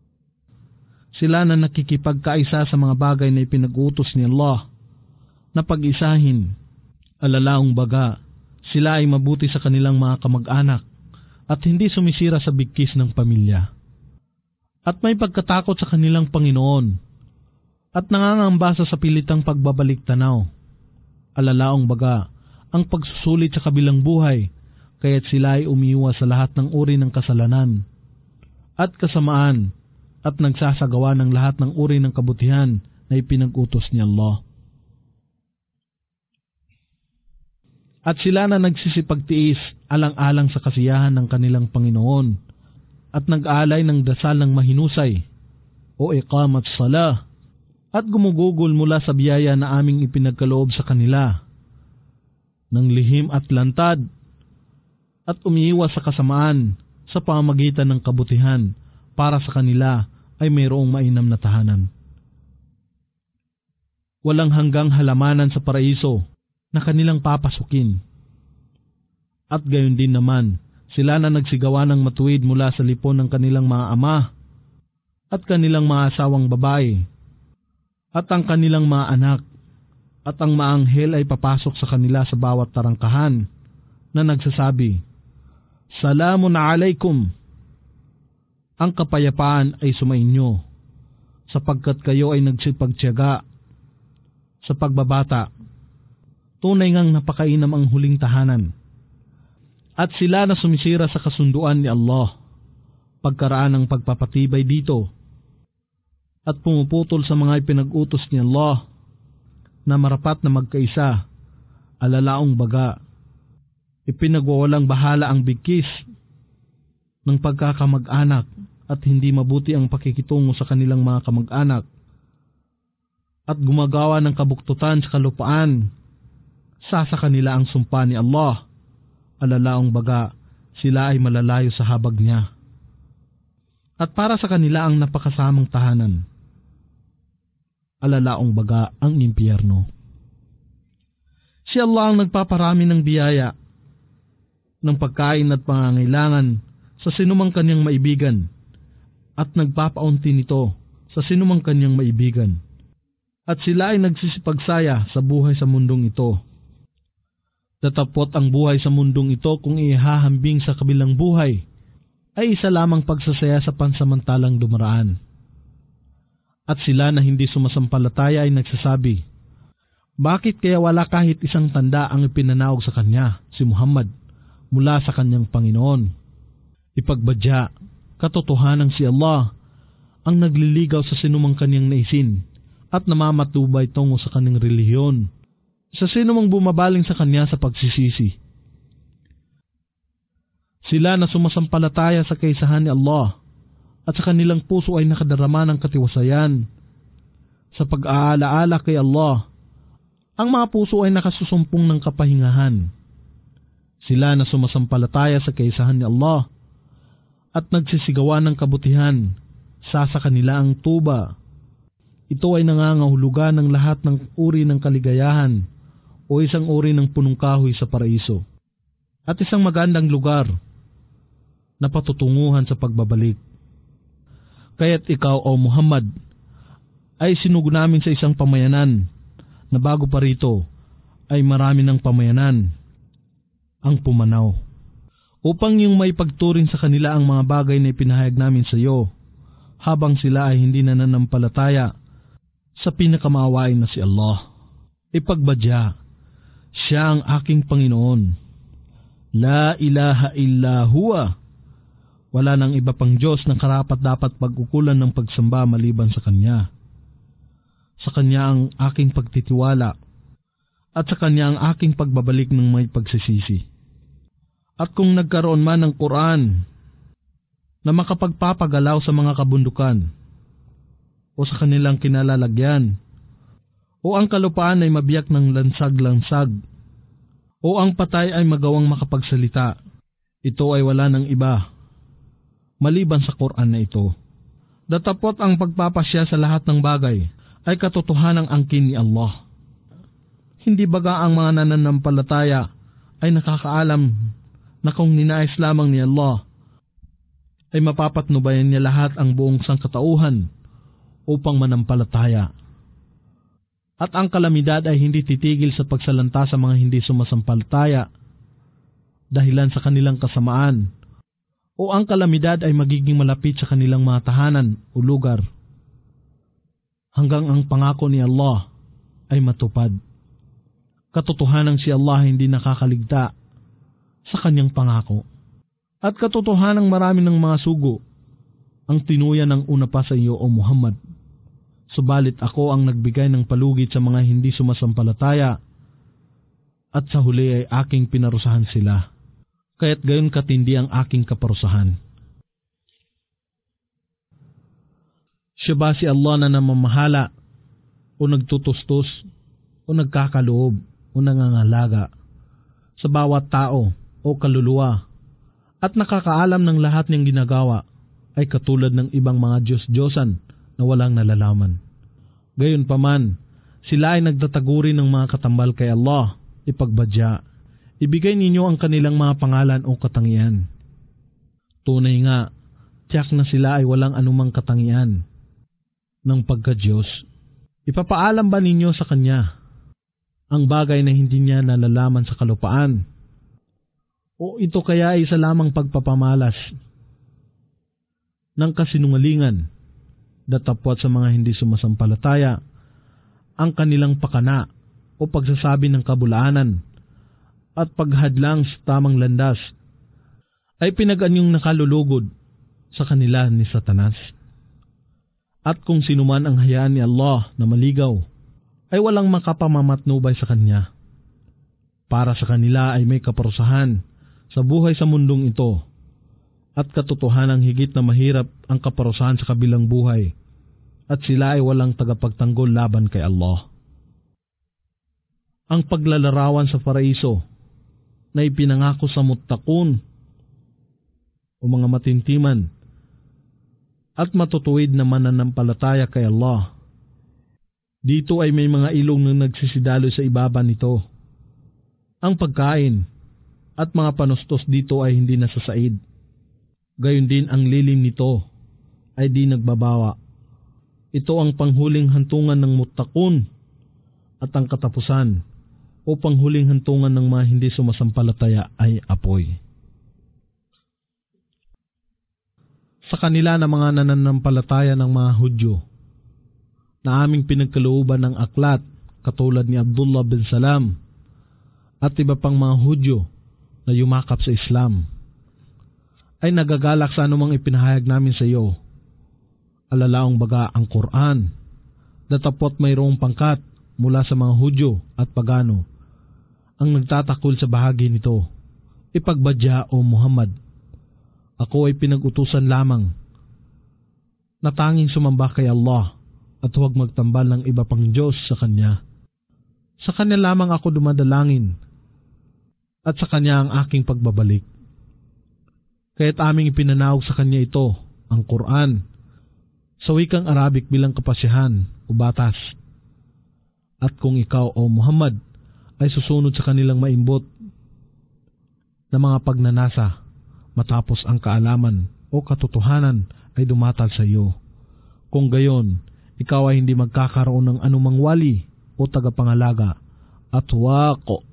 Sila na nakikipagkaisa sa mga bagay na ipinag-utos ni Allah na pag-isahin. Alalaong baga, sila ay mabuti sa kanilang mga kamag-anak at hindi sumisira sa bigkis ng pamilya. At may pagkatakot sa kanilang Panginoon at nangangamba sa pilitang pagbabalik tanaw. Alalaong baga, ang pagsusulit sa kabilang buhay, kaya't sila ay umiiwas sa lahat ng uri ng kasalanan at kasamaan at nagsasagawa ng lahat ng uri ng kabutihan na ipinag-utos ni Allah. At sila na nagsisipagtiis alang-alang sa kasiyahan ng kanilang Panginoon at nag-aalay ng dasal ng mahinusay o iqamat salah at gumugugol mula sa biyaya na aming ipinagkaloob sa kanila ng lihim at lantad at umiiwas sa kasamaan sa pamamagitan ng kabutihan para sa kanila ay mayroong mainam na tahanan. Walang hanggang halamanan sa paraiso na kanilang papasukin. At gayon din naman, sila na nagsigawa ng matuwid mula sa lipon ng kanilang mga ama at kanilang mga asawang babae at ang kanilang mga anak at ang maanghel ay papasok sa kanila sa bawat tarangkahan na nagsasabi, Salamun alaikum. Ang kapayapaan ay sumainyo sapagkat kayo ay nagsipagtiyaga sa pagbabata. Tunay ngang napakainam ang huling tahanan. At sila na sumisira sa kasunduan ni Allah pagkaraan ng pagpapatibay dito at pumuputol sa mga ipinag-utos ni Allah na marapat na magkaisa, alalaong baga, ipinagwawalang bahala ang bigkis ng pagkakamag-anak at hindi mabuti ang pakikitungo sa kanilang mga kamag-anak at gumagawa ng kabuktutan sa kalupaan, sa sa kanila ang sumpa ni Allah, alalaong baga, sila ay malalayo sa habag niya. At para sa kanila ang napakasamang tahanan, alalaong baga ang impyerno. Si Allah ang nagpaparami ng biyaya, ng pagkain at pangangailangan sa sinumang kanyang maibigan at nagpapaunti nito sa sinumang kanyang maibigan. At sila ay nagsisipagsaya sa buhay sa mundong ito. Tatapot ang buhay sa mundong ito kung ihahambing sa kabilang buhay ay isa lamang pagsasaya sa pansamantalang dumaraan. At sila na hindi sumasampalataya ay nagsasabi, bakit kaya wala kahit isang tanda ang ipinanawag sa kanya, si Muhammad, mula sa kanyang Panginoon? Ipagbadya, katotohanan si Allah ang nagliligaw sa sinumang kanyang naisin at namamatubay tungo sa kanyang relihiyon, sa sinumang bumabaling sa kanya sa pagsisisi. Sila na sumasampalataya sa kaisahan ni Allah at sa kanilang puso ay nakadarama ng katiwasayan sa pag-aalaala kay Allah. Ang mga puso ay nakasusumpong ng kapahingahan. Sila na sumasampalataya sa kaisahan ni Allah at nagsisigawan ng kabutihan, sa sa kanila ang tuba. Ito ay nangangahulugan ng lahat ng uri ng kaligayahan o isang uri ng punong kahoy sa paraiso at isang magandang lugar na patutunguhan sa pagbabalik. Kaya't ikaw, o Muhammad, ay sinug namin sa isang pamayanan na bago pa rito ay marami ng pamayanan ang pumanaw, upang yung may pagturing sa kanila ang mga bagay na ipinahayag namin sa iyo, habang sila ay hindi nananampalataya sa pinakamaawain na si Allah. Ipagbadya, siya ang aking Panginoon. La ilaha illa huwa. Wala nang iba pang Diyos na karapat dapat pag-ukulan ng pagsamba maliban sa Kanya. Sa Kanya ang aking pagtitiwala at sa Kanya ang aking pagbabalik ng may pagsisisi. At kung nagkaroon man ng Quran na makapagpapagalaw sa mga kabundukan o sa kanilang kinalalagyan, o ang kalupaan ay mabiyak ng lansag-lansag, o ang patay ay magawang makapagsalita, ito ay wala ng iba maliban sa Quran na ito. Datapot ang pagpapasya sa lahat ng bagay ay katotohanang angkin ni Allah. Hindi baga ang mga nananampalataya ay nakakaalam na kung ninais lamang ni Allah ay mapapatnubayan niya lahat ang buong sangkatauhan upang manampalataya. At ang kalamidad ay hindi titigil sa pagsalanta sa mga hindi sumasampalataya dahilan sa kanilang kasamaan, o ang kalamidad ay magiging malapit sa kanilang mga tahanan o lugar hanggang ang pangako ni Allah ay matupad. Katotohanang si Allah hindi nakakaligta sa kanyang pangako. At katotohanang marami ng mga sugo ang tinuyan ng una pa sa iyo o Muhammad. Subalit ako ang nagbigay ng palugit sa mga hindi sumasampalataya at sa huli ay aking pinarusahan sila. Kaya't gayon katindi ang aking kaparusahan. Siya ba si Allah na namamahala o nagtutustos o nagkakaloob o nangangalaga sa bawat tao o kaluluwa at nakakaalam ng lahat niyang ginagawa ay katulad ng ibang mga Diyos-Diyosan na walang nalalaman. Gayunpaman, sila ay nagtataguri ng mga katambal kay Allah, ipagbadya. Ibigay ninyo ang kanilang mga pangalan o katangian. Tunay nga, tiyak na sila ay walang anumang katangian ng pagka-Diyos. Ipapaalam ba ninyo sa Kanya ang bagay na hindi niya nalalaman sa kalupaan? O ito kaya ay isa lamang pagpapamalas ng kasinungalingan, datapwat sa mga hindi sumasampalataya, ang kanilang pakana o pagsasabi ng kabulaanan at paghadlang sa tamang landas ay pinag-anyong nakalulugod sa kanila ni Satanas. At kung sinuman ang hayaan ni Allah na maligaw, ay walang makapamamatnubay sa kanya. Para sa kanila ay may kaparusahan sa buhay sa mundong ito, at katotohanang higit na mahirap ang kaparusahan sa kabilang buhay, at sila ay walang tagapagtanggol laban kay Allah. Ang paglalarawan sa paraiso na ipinangako sa muttaqun o mga matintiman at matutuwid na mananampalataya kay Allah. Dito ay may mga ilong na nagsisidalo sa ibaba nito. Ang pagkain at mga panustos dito ay hindi nasasaid. Gayon din ang lilim nito ay di nagbabawa. Ito ang panghuling hantungan ng muttaqun at ang katapusan o panghuling hantungan ng mga hindi sumasampalataya ay apoy. Sa kanila na mga nananampalataya ng mga Hudyo na aming pinagkalooban ng aklat katulad ni Abdullah bin Salam at iba pang mga Hudyo na yumakap sa Islam ay nagagalak sa anumang ipinahayag namin sa iyo. Alalaong baga ang Quran, datapot mayroong pangkat mula sa mga Hudyo at pagano ang nagtatakol sa bahagi nito. Ipagbadya o Muhammad, ako ay pinag-utusan lamang na tanging sumamba kay Allah at huwag magtambal ng iba pang Diyos sa Kanya. Sa Kanya lamang ako dumadalangin at sa Kanya ang aking pagbabalik. Kaya't aming ipinanawag sa Kanya ito, ang Quran, sa wikang Arabic bilang kapasyahan o batas. At kung ikaw o Muhammad ay susunod sa kanilang maimbot na mga pagnanasa matapos ang kaalaman o katotohanan ay dumatal sa iyo. Kung gayon, ikaw ay hindi magkakaroon ng anumang wali o tagapangalaga at wako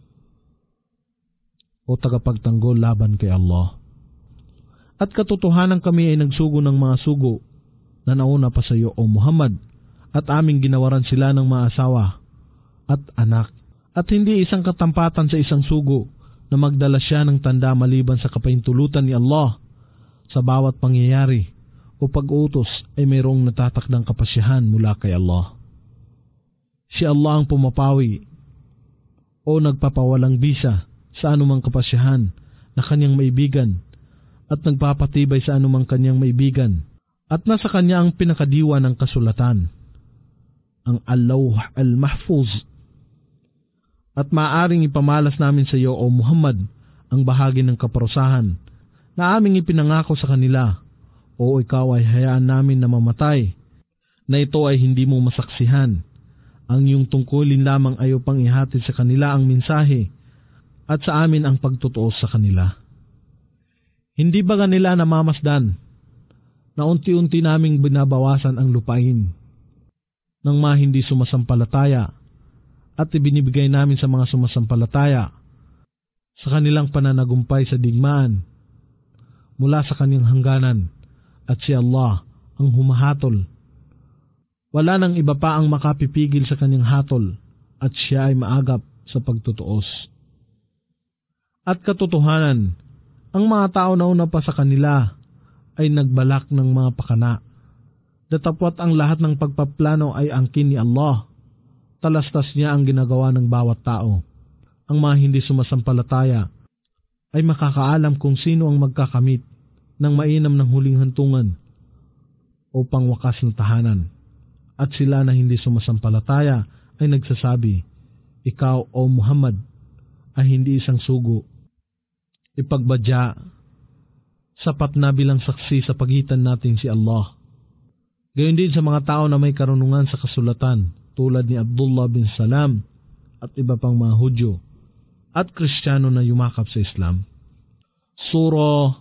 o tagapagtanggol laban kay Allah. At katotohanan kami ay nagsugo ng mga sugo na nauna pa sa iyo o Muhammad, at aming ginawaran sila ng mga asawa at anak. At hindi isang katampatan sa isang sugo na magdala siya ng tanda maliban sa kapahintulutan ni Allah. Sa bawat pangyayari o pag-utos ay mayroong natatakdang kapasyahan mula kay Allah. Si Allah ang pumapawi o nagpapawalang bisa sa anumang kapasyahan na kanyang maibigan at nagpapatibay sa anumang kanyang maibigan, at nasa kanya ang pinakadiwa ng kasulatan, ang Al-Lawh Al-Mahfuz. At maaring ipamalas namin sa iyo o Muhammad ang bahagi ng kaparusahan na aming ipinangako sa kanila, o ikaw ay hayaan namin na mamatay, na ito ay hindi mo masaksihan. Ang iyong tungkulin lamang ay upang ihatid sa kanila ang mensahe at sa amin ang pagtutuos sa kanila. Hindi ba kanila namamasdan na unti-unti naming binabawasan ang lupain ng mga hindi sumasampalataya at ibinibigay namin sa mga sumasampalataya sa kanilang pananagumpay sa digmaan mula sa kanyang hangganan, at si Allah ang humahatol. Wala nang iba pa ang makapipigil sa kanyang hatol, at siya ay maagap sa pagtutuos. At katotohanan, ang mga tao na una pa sa kanila ay nagbalak ng mga pakana. Datapwat ang lahat ng pagpaplano ay angkin ni Allah. Talastas niya ang ginagawa ng bawat tao. Ang mga hindi sumasampalataya ay makakaalam kung sino ang magkakamit ng mainam ng huling hantungan o pangwakas na tahanan. At sila na hindi sumasampalataya ay nagsasabi, ikaw o Muhammad ay hindi isang sugo. Ipagbadya, sapat na bilang saksi sa pagitan natin si Allah. Gayon din sa mga tao na may karunungan sa kasulatan tulad ni Abdullah bin Salam at iba pang mga Hudyo at Kristiyano na yumakap sa Islam. Surah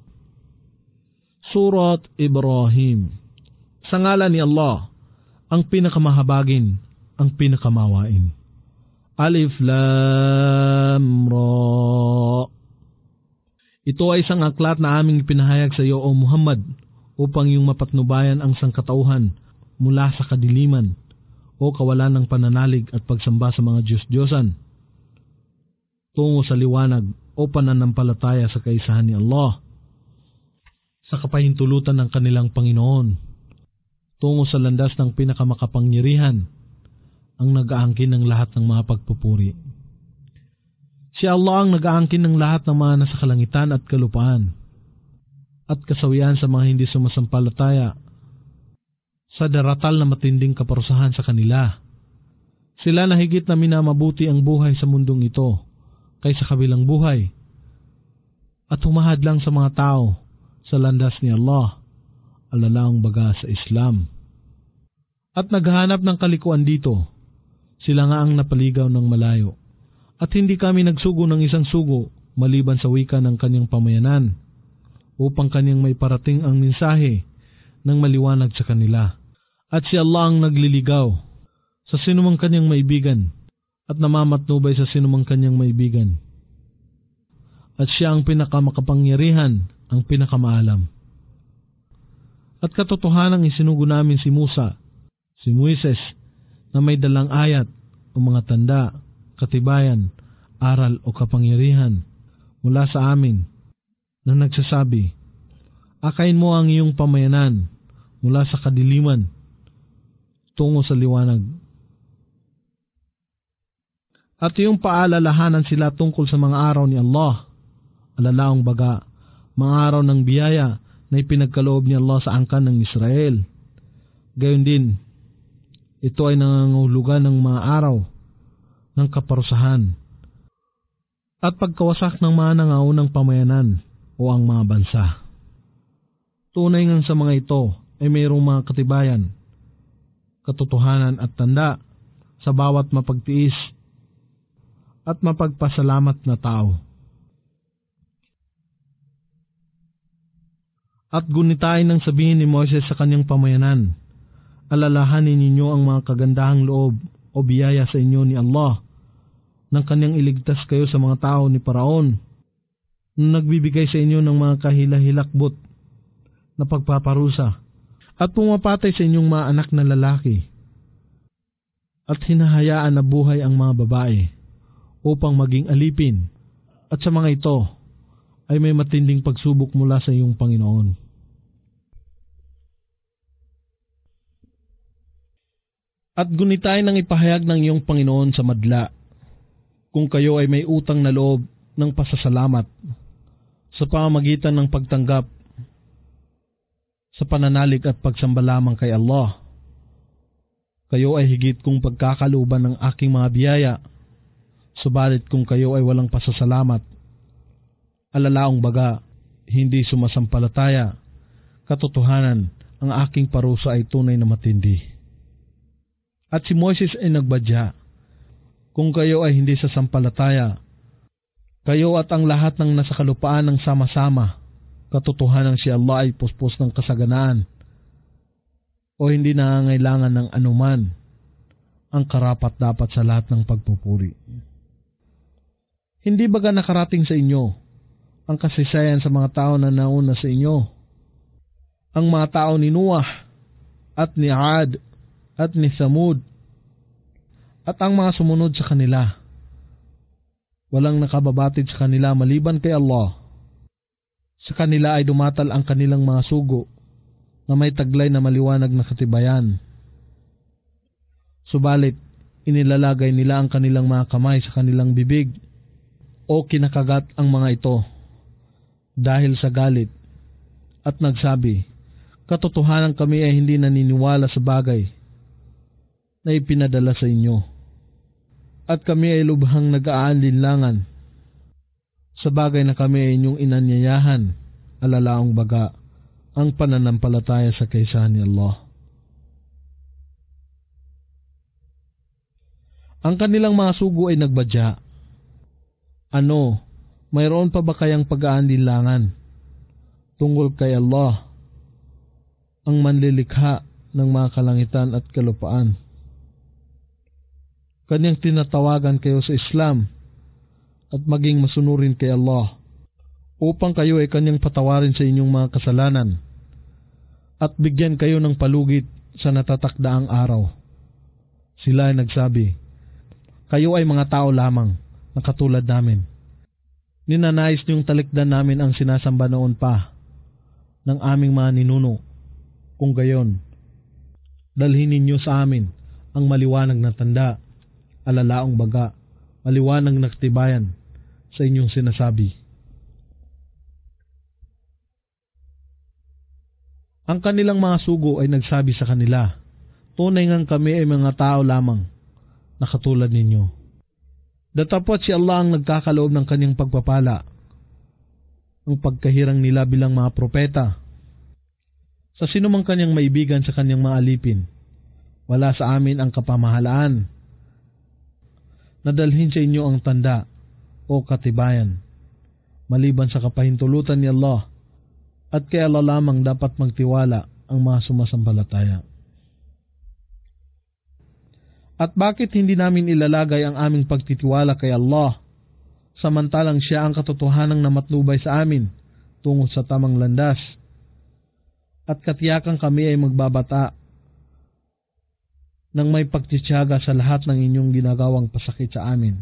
Surat Ibrahim. Sa ngalan ni Allah, ang pinakamahabagin, ang pinakamawain. Alif Lam Ra. Ito ay isang aklat na aming pinahayag sa iyo, O Muhammad, upang iyong mapatnubayan ang sangkatauhan mula sa kadiliman o kawalan ng pananalig at pagsamba sa mga Diyos-Diyosan tungo sa liwanag o pananampalataya sa kaisahan ni Allah, sa kapahintulutan ng kanilang Panginoon, tungo sa landas ng pinakamakapangyarihan, ang nag-aangkin ng lahat ng mga pagpupuri. Si Allah ang nag-aangkin ng lahat ng mga nasa kalangitan at kalupaan, at kasawian sa mga hindi sumasampalataya, sa daratal na matinding kaparusahan sa kanila. Sila na higit na minamabuti ang buhay sa mundong ito kaysa kabilang buhay, at humahad lang sa mga tao sa landas ni Allah, alalaong baga sa Islam. At naghahanap ng kalikuan dito, sila nga ang napaligaw ng malayo. At hindi kami nagsugo ng isang sugo maliban sa wika ng kanyang pamayanan, upang kanyang may parating ang mensahe ng maliwanag sa kanila. At si Allah ang nagliligaw sa sinumang kanyang maibigan at namamatnubay sa sinumang kanyang maibigan. At siya ang pinakamakapangyarihan, ang pinakamaalam. At katotohanang isinugo namin si Musa, si Moises, na may dalang ayat o mga tanda, katibayan, aral o kapangyarihan mula sa amin, na nagsasabi, akayin mo ang iyong pamayanan mula sa kadiliman tungo sa liwanag. At iyong paalalahanan sila tungkol sa mga araw ni Allah, alalaong baga, mga araw ng biyaya na ipinagkaloob ni Allah sa angkan ng Israel. Gayon din, ito ay nangangahulugan ng mga araw ng kaparusahan at pagkawasak ng mga nangaunang pamayanan o ang mga bansa. Tunay ngang sa mga ito ay mayroong mga katibayan, katotohanan at tanda sa bawat mapagtiis at mapagpasalamat na tao. At gunitain ng sabihin ni Moises sa kanyang pamayanan, alalahanin ninyo ang mga kagandahang loob o biyaya sa inyo ni Allah nang kanyang iligtas kayo sa mga tao ni Paraon, na nagbibigay sa inyo ng mga kahilahilakbot na pagpaparusa at pumapatay sa inyong mga anak na lalaki at hinahayaan na buhay ang mga babae upang maging alipin, at sa mga ito ay may matinding pagsubok mula sa iyong Panginoon. At gunitay ng ipahayag ng iyong Panginoon sa madla kung kayo ay may utang na loob ng pasasalamat sa pamamagitan ng pagtanggap sa pananalig at pagsamba lamang kay Allah. Kayo ay higit kong pagkakalooban ng aking mga biyaya, subalit kung kayo ay walang pasasalamat, alalaong baga, hindi sumasampalataya, katotohanan, ang aking parusa ay tunay na matindi. At si Moises ay nagbadya, kung kayo ay hindi sasampalataya, kayo at ang lahat ng nasa kalupaan ng sama-sama, katotohanan si Allah ay puspos ng kasaganaan o hindi nangangailangan ng anuman ang karapat-dapat sa lahat ng pagpupuri. Hindi baga nakarating sa inyo ang kasaysayan sa mga tao na nauna sa inyo? Ang mga tao ni Noah at ni Ad at ni Thamud at ang mga sumunod sa kanila. Walang nakababatid sa kanila maliban kay Allah. Sa kanila ay dumatal ang kanilang mga sugo na may taglay na maliwanag na katibayan. Subalit, inilalagay nila ang kanilang mga kamay sa kanilang bibig o kinakagat ang mga ito dahil sa galit at nagsabi, katotohanan kami ay hindi naniniwala sa bagay na ipinadala sa inyo at kami ay lubhang nag-aalinlangan sa bagay na kami ay inyong inanyayahan, alalaong baga ang pananampalataya sa kaysahan ni Allah. Ang kanilang mga sugo ay nagbadya. Ano, mayroon pa ba kayang pag-aalinlangan tungkol kay Allah, ang manlilikha ng mga kalangitan at kalupaan? Kanyang tinatawagan kayo sa Islam at maging masunurin kay Allah upang kayo ay kanyang patawarin sa inyong mga kasalanan at bigyan kayo ng palugit sa natatakdaang araw. Sila ay nagsabi, kayo ay mga tao lamang na katulad namin. Ninanais niyong talikdan namin ang sinasamba noon pa ng aming mga ninuno. Kung gayon, dalhin ninyo sa amin ang maliwanag na tanda, alalaong baga, maliwanag na katibayan sa inyong sinasabi. Ang kanilang mga sugo ay nagsabi sa kanila, tunay ngang kami ay mga tao lamang na katulad ninyo. Datapot si Allah ang nagkakaloob ng kanyang pagpapala, ang pagkahirang nila bilang mga propeta. Sa sinumang kanyang maibigan sa kanyang mga alipin, wala sa amin ang kapamahalaan na dalhin sa inyo ang tanda o katibayan, maliban sa kapahintulutan ni Allah, at kay Allah lamang dapat magtiwala ang mga sumasampalataya. At bakit hindi namin ilalagay ang aming pagtitiwala kay Allah, samantalang siya ang katotohanang namatnubay sa amin tungo sa tamang landas, at katiyakan kami ay magbabata nang may pagtitiyaga sa lahat ng inyong ginagawang pasakit sa amin.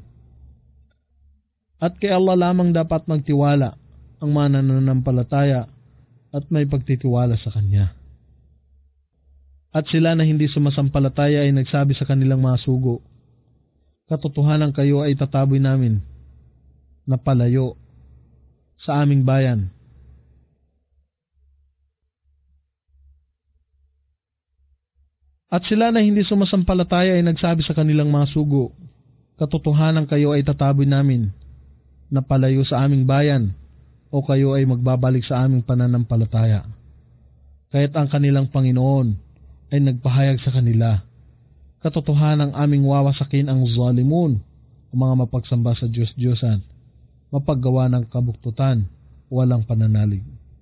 At kay Allah lamang dapat magtiwala ang mga nananampalataya at may pagtitiwala sa Kanya. At sila na hindi sumasampalataya ay nagsabi sa kanilang mga sugo, katotohanan kayo ay tataboy namin na palayo sa aming bayan. At sila na hindi sumasampalataya ay nagsabi sa kanilang mga sugo, katotohanan kayo ay tataboy namin na palayo sa aming bayan o kayo ay magbabalik sa aming pananampalataya. Kaya't ang kanilang Panginoon ay nagpahayag sa kanila, katotohanang aming wawasakin ang zalimun, ang mga mapagsamba sa Diyos-Diyosan, mapaggawa ng kabuktutan, walang pananalig.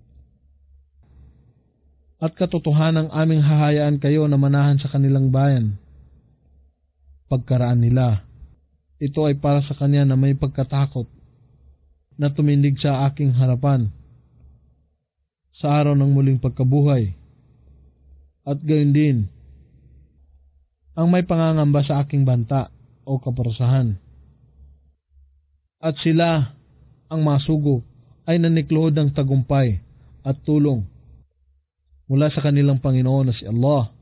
At katotohanang aming hahayaan kayo na manahan sa kanilang bayan. Pagkaraan nila, ito ay para sa kanya na may pagkatakot na tumindig sa aking harapan sa araw ng muling pagkabuhay. At gayon din, ang may pangangamba sa aking banta o kaparusahan. At sila, ang mga sugo, ay nanikluhod ng tagumpay at tulong mula sa kanilang Panginoon na si Allah.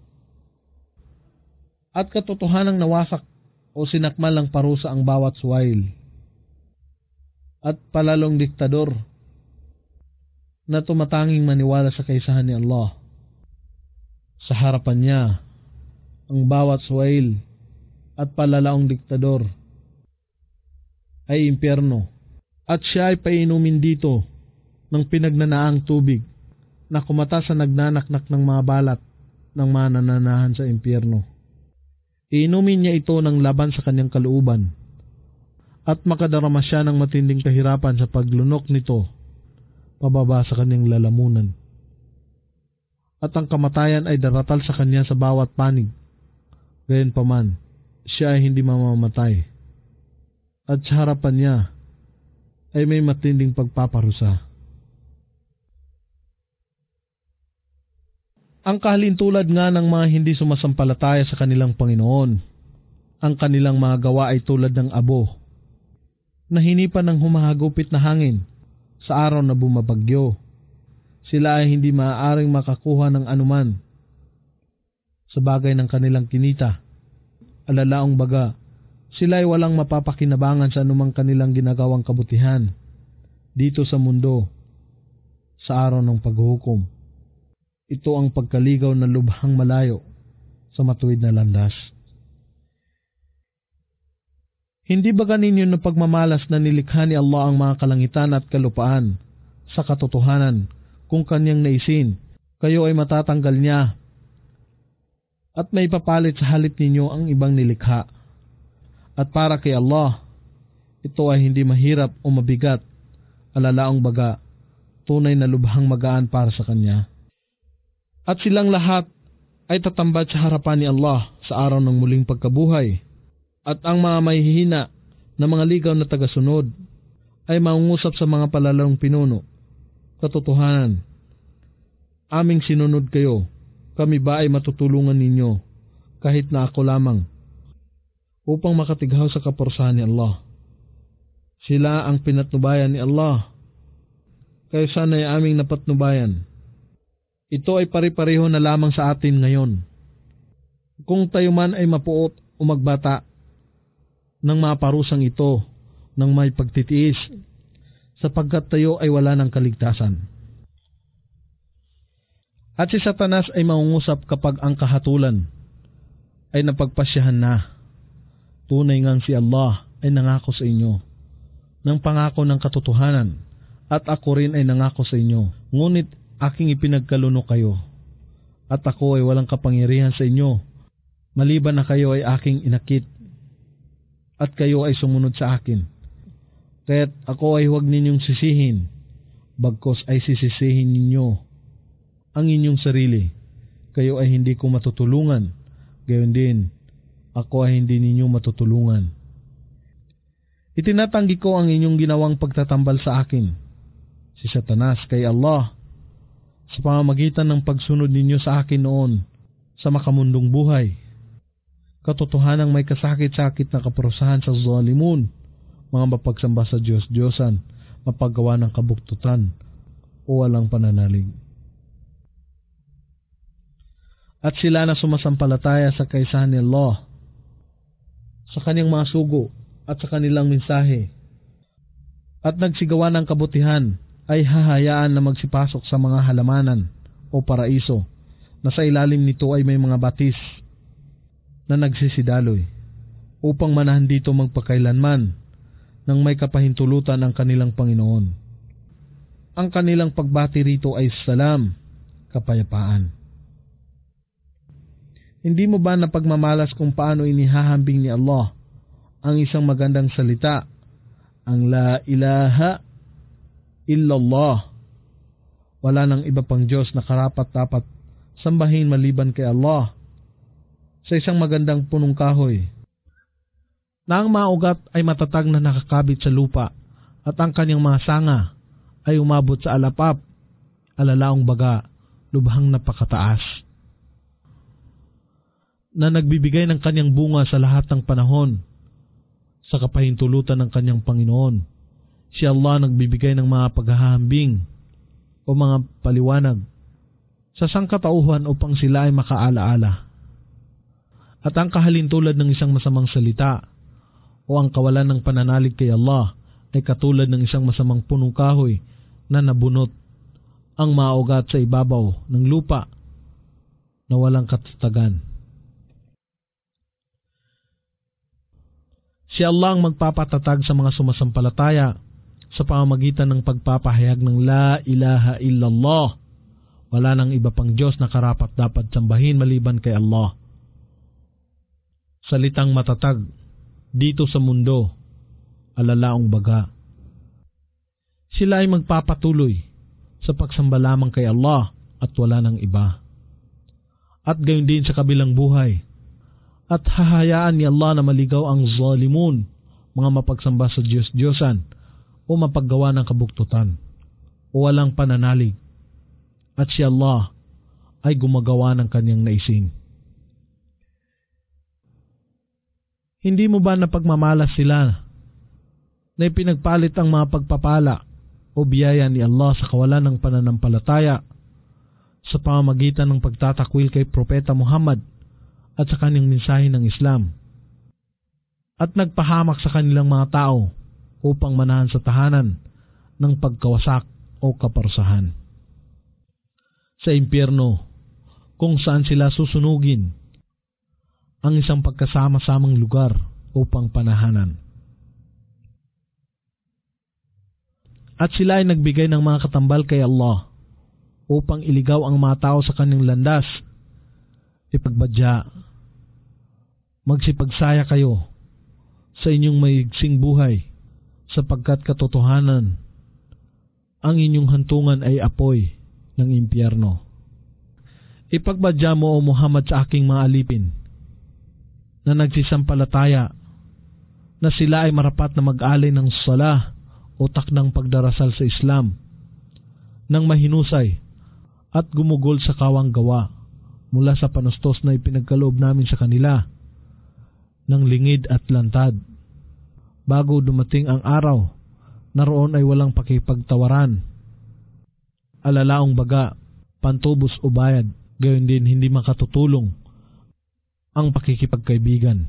At katotohanang nawasak o sinakmal ng parusa ang bawat suwail at palalong diktador na tumatanging maniwala sa kaysahan ni Allah. Sa harapan niya, ang bawat suwail at palalaong diktador ay impyerno, at siya ay painumin dito ng pinagnanaang tubig na kumata sa nagnanaknak ng mga balat ng mga nananahan sa impyerno. Iinumin niya ito ng laban sa kanyang kalooban, at makadarama siya ng matinding kahirapan sa paglunok nito pababa sa kanyang lalamunan. At ang kamatayan ay daratal sa kanya sa bawat panig. Gayunpaman, siya ay hindi mamamatay. At sa harapan niya ay may matinding pagpaparusa. Ang kahalintulad nga ng mga hindi sumasampalataya sa kanilang Panginoon, ang kanilang mga gawa ay tulad ng abo na hinipan ng humahagupit na hangin sa araw na bumabagyo. Sila ay hindi maaaring makakuha ng anuman sa bagay ng kanilang kinita. Alalaong baga, sila ay walang mapapakinabangan sa anumang kanilang ginagawang kabutihan dito sa mundo sa araw ng paghuhukom. Ito ang pagkaligaw na lubhang malayo sa matuwid na landas. Hindi ba ganinyo na pagmamalas na nilikha ni Allah ang mga kalangitan at kalupaan sa katotohanan kung kanyang naisin, kayo ay matatanggal niya at may papalit sa halip ninyo ang ibang nilikha. At para kay Allah, ito ay hindi mahirap o mabigat, alalaong baga, tunay na lubhang magaan para sa Kanya. At silang lahat ay tatambad sa harapan ni Allah sa araw ng muling pagkabuhay. At ang mga mahihina na mga ligaw na tagasunod ay maungusap sa mga palalang pinuno. Katotohanan, aming sinunod kayo, kami ba ay matutulungan ninyo kahit na ako lamang upang makatighaw sa kaporsahan ni Allah. Sila ang pinatnubayan ni Allah, kaya sana ay aming napatnubayan. Ito ay pari-pareho na lamang sa atin ngayon. Kung tayo man ay mapuot o magbata ng mga parusang ito ng may pagtitiis, sapagkat tayo ay wala ng kaligtasan. At si Satanas ay mangungusap kapag ang kahatulan ay napagpasyahan na. Tunay ngang si Allah ay nangako sa inyo ng pangako ng katotohanan, at ako rin ay nangako sa inyo. Ngunit aking ipinagkaluno kayo, at ako ay walang kapangyarihan sa inyo, maliban na kayo ay aking inakit, at kayo ay sumunod sa akin. Kaya't ako ay huwag ninyong sisihin, bagkos ay sisisihin ninyo ang inyong sarili. Kayo ay hindi ko matutulungan, gayon din, ako ay hindi ninyo matutulungan. Itinatanggi ko ang inyong ginawang pagtatambal sa akin, si Satanas, kay Allah, sa pamamagitan ng pagsunod ninyo sa akin noon sa makamundong buhay. Katotohanang may kasakit-sakit na kaparusahan sa zalimun, mga mapagsamba sa Diyos-Diyosan, mapaggawa ng kabuktutan o walang pananalig. At sila na sumasampalataya sa kaisahan ni Allah, sa kanyang mga sugo at sa kanilang mensahe, at nagsigawa ng kabutihan, ay hahayaan na magsipasok sa mga halamanan o paraiso na sa ilalim nito ay may mga batis na nagsisidaloy upang manahan dito magpakailanman nang may kapahintulutan ang kanilang Panginoon. Ang kanilang pagbati rito ay salam, kapayapaan. Hindi mo ba napagmamalas kung paano inihahambing ni Allah ang isang magandang salita, ang la ilaha illallah? Wala nang iba pang Diyos na karapat-dapat sambahin maliban kay Allah. Sa isang magandang punong kahoy na ang mga ugat ay matatag na nakakabit sa lupa at ang kanyang mga sanga ay umabot sa alapap, alalaong baga, lubhang napakataas, na nagbibigay ng kanyang bunga sa lahat ng panahon sa kapahintulutan ng kanyang Panginoon. Si Allah nagbibigay ng mga paghahambing o mga paliwanag sa sangkatauhan upang sila ay makaalaala. At ang kahalintulad ng isang masamang salita o ang kawalan ng pananalig kay Allah ay katulad ng isang masamang punong kahoy na nabunot ang maugat sa ibabaw ng lupa na walang katatagan. Si Allah ang magpapatatag sa mga sumasampalataya sa pamamagitan ng pagpapahayag ng la ilaha illallah. Wala nang iba pang Diyos na karapat dapat sambahin maliban kay Allah. Salitang matatag dito sa mundo, alalaong baga. Sila ay magpapatuloy sa pagsamba lamang kay Allah at wala ng iba. At gayon din sa kabilang buhay. At hahayaan ni Allah na maligaw ang zalimun, mga mapagsamba sa Diyos-Diyosan o mapaggawa ng kabuktutan o walang pananalig. At si Allah ay gumagawa ng kanyang naisin. Hindi mo ba napagmamalas sila na ipinagpalit ang mga pagpapala o biyaya ni Allah sa kawalan ng pananampalataya sa pamamagitan ng pagtatakwil kay Propeta Muhammad at sa kanyang mensahe ng Islam, at nagpahamak sa kanilang mga tao upang manahan sa tahanan ng pagkawasak o kaparusahan sa impyerno, kung saan sila susunugin ang isang pagkasama-samang lugar upang panahanan. At sila ay nagbigay ng mga katambal kay Allah upang iligaw ang mga tao sa kanyang landas. Ipagbadya, magsipagsaya kayo sa inyong maigsing buhay, sapagkat katotohanan ang inyong hantungan ay apoy ng impyerno. Ipagbadya mo, O Muhammad, sa aking mga alipin na nagsisampalataya na sila ay marapat na mag-alay ng salah o takdang pagdarasal sa Islam ng mahinusay at gumugol sa kawang gawa mula sa panustos na ipinagkaloob namin sa kanila ng lingid at lantad, bago dumating ang araw na roon ay walang pakipagtawaran, alalaong baga, pantubos o bayad, gayon din hindi makatutulong ang pakikipagkaibigan.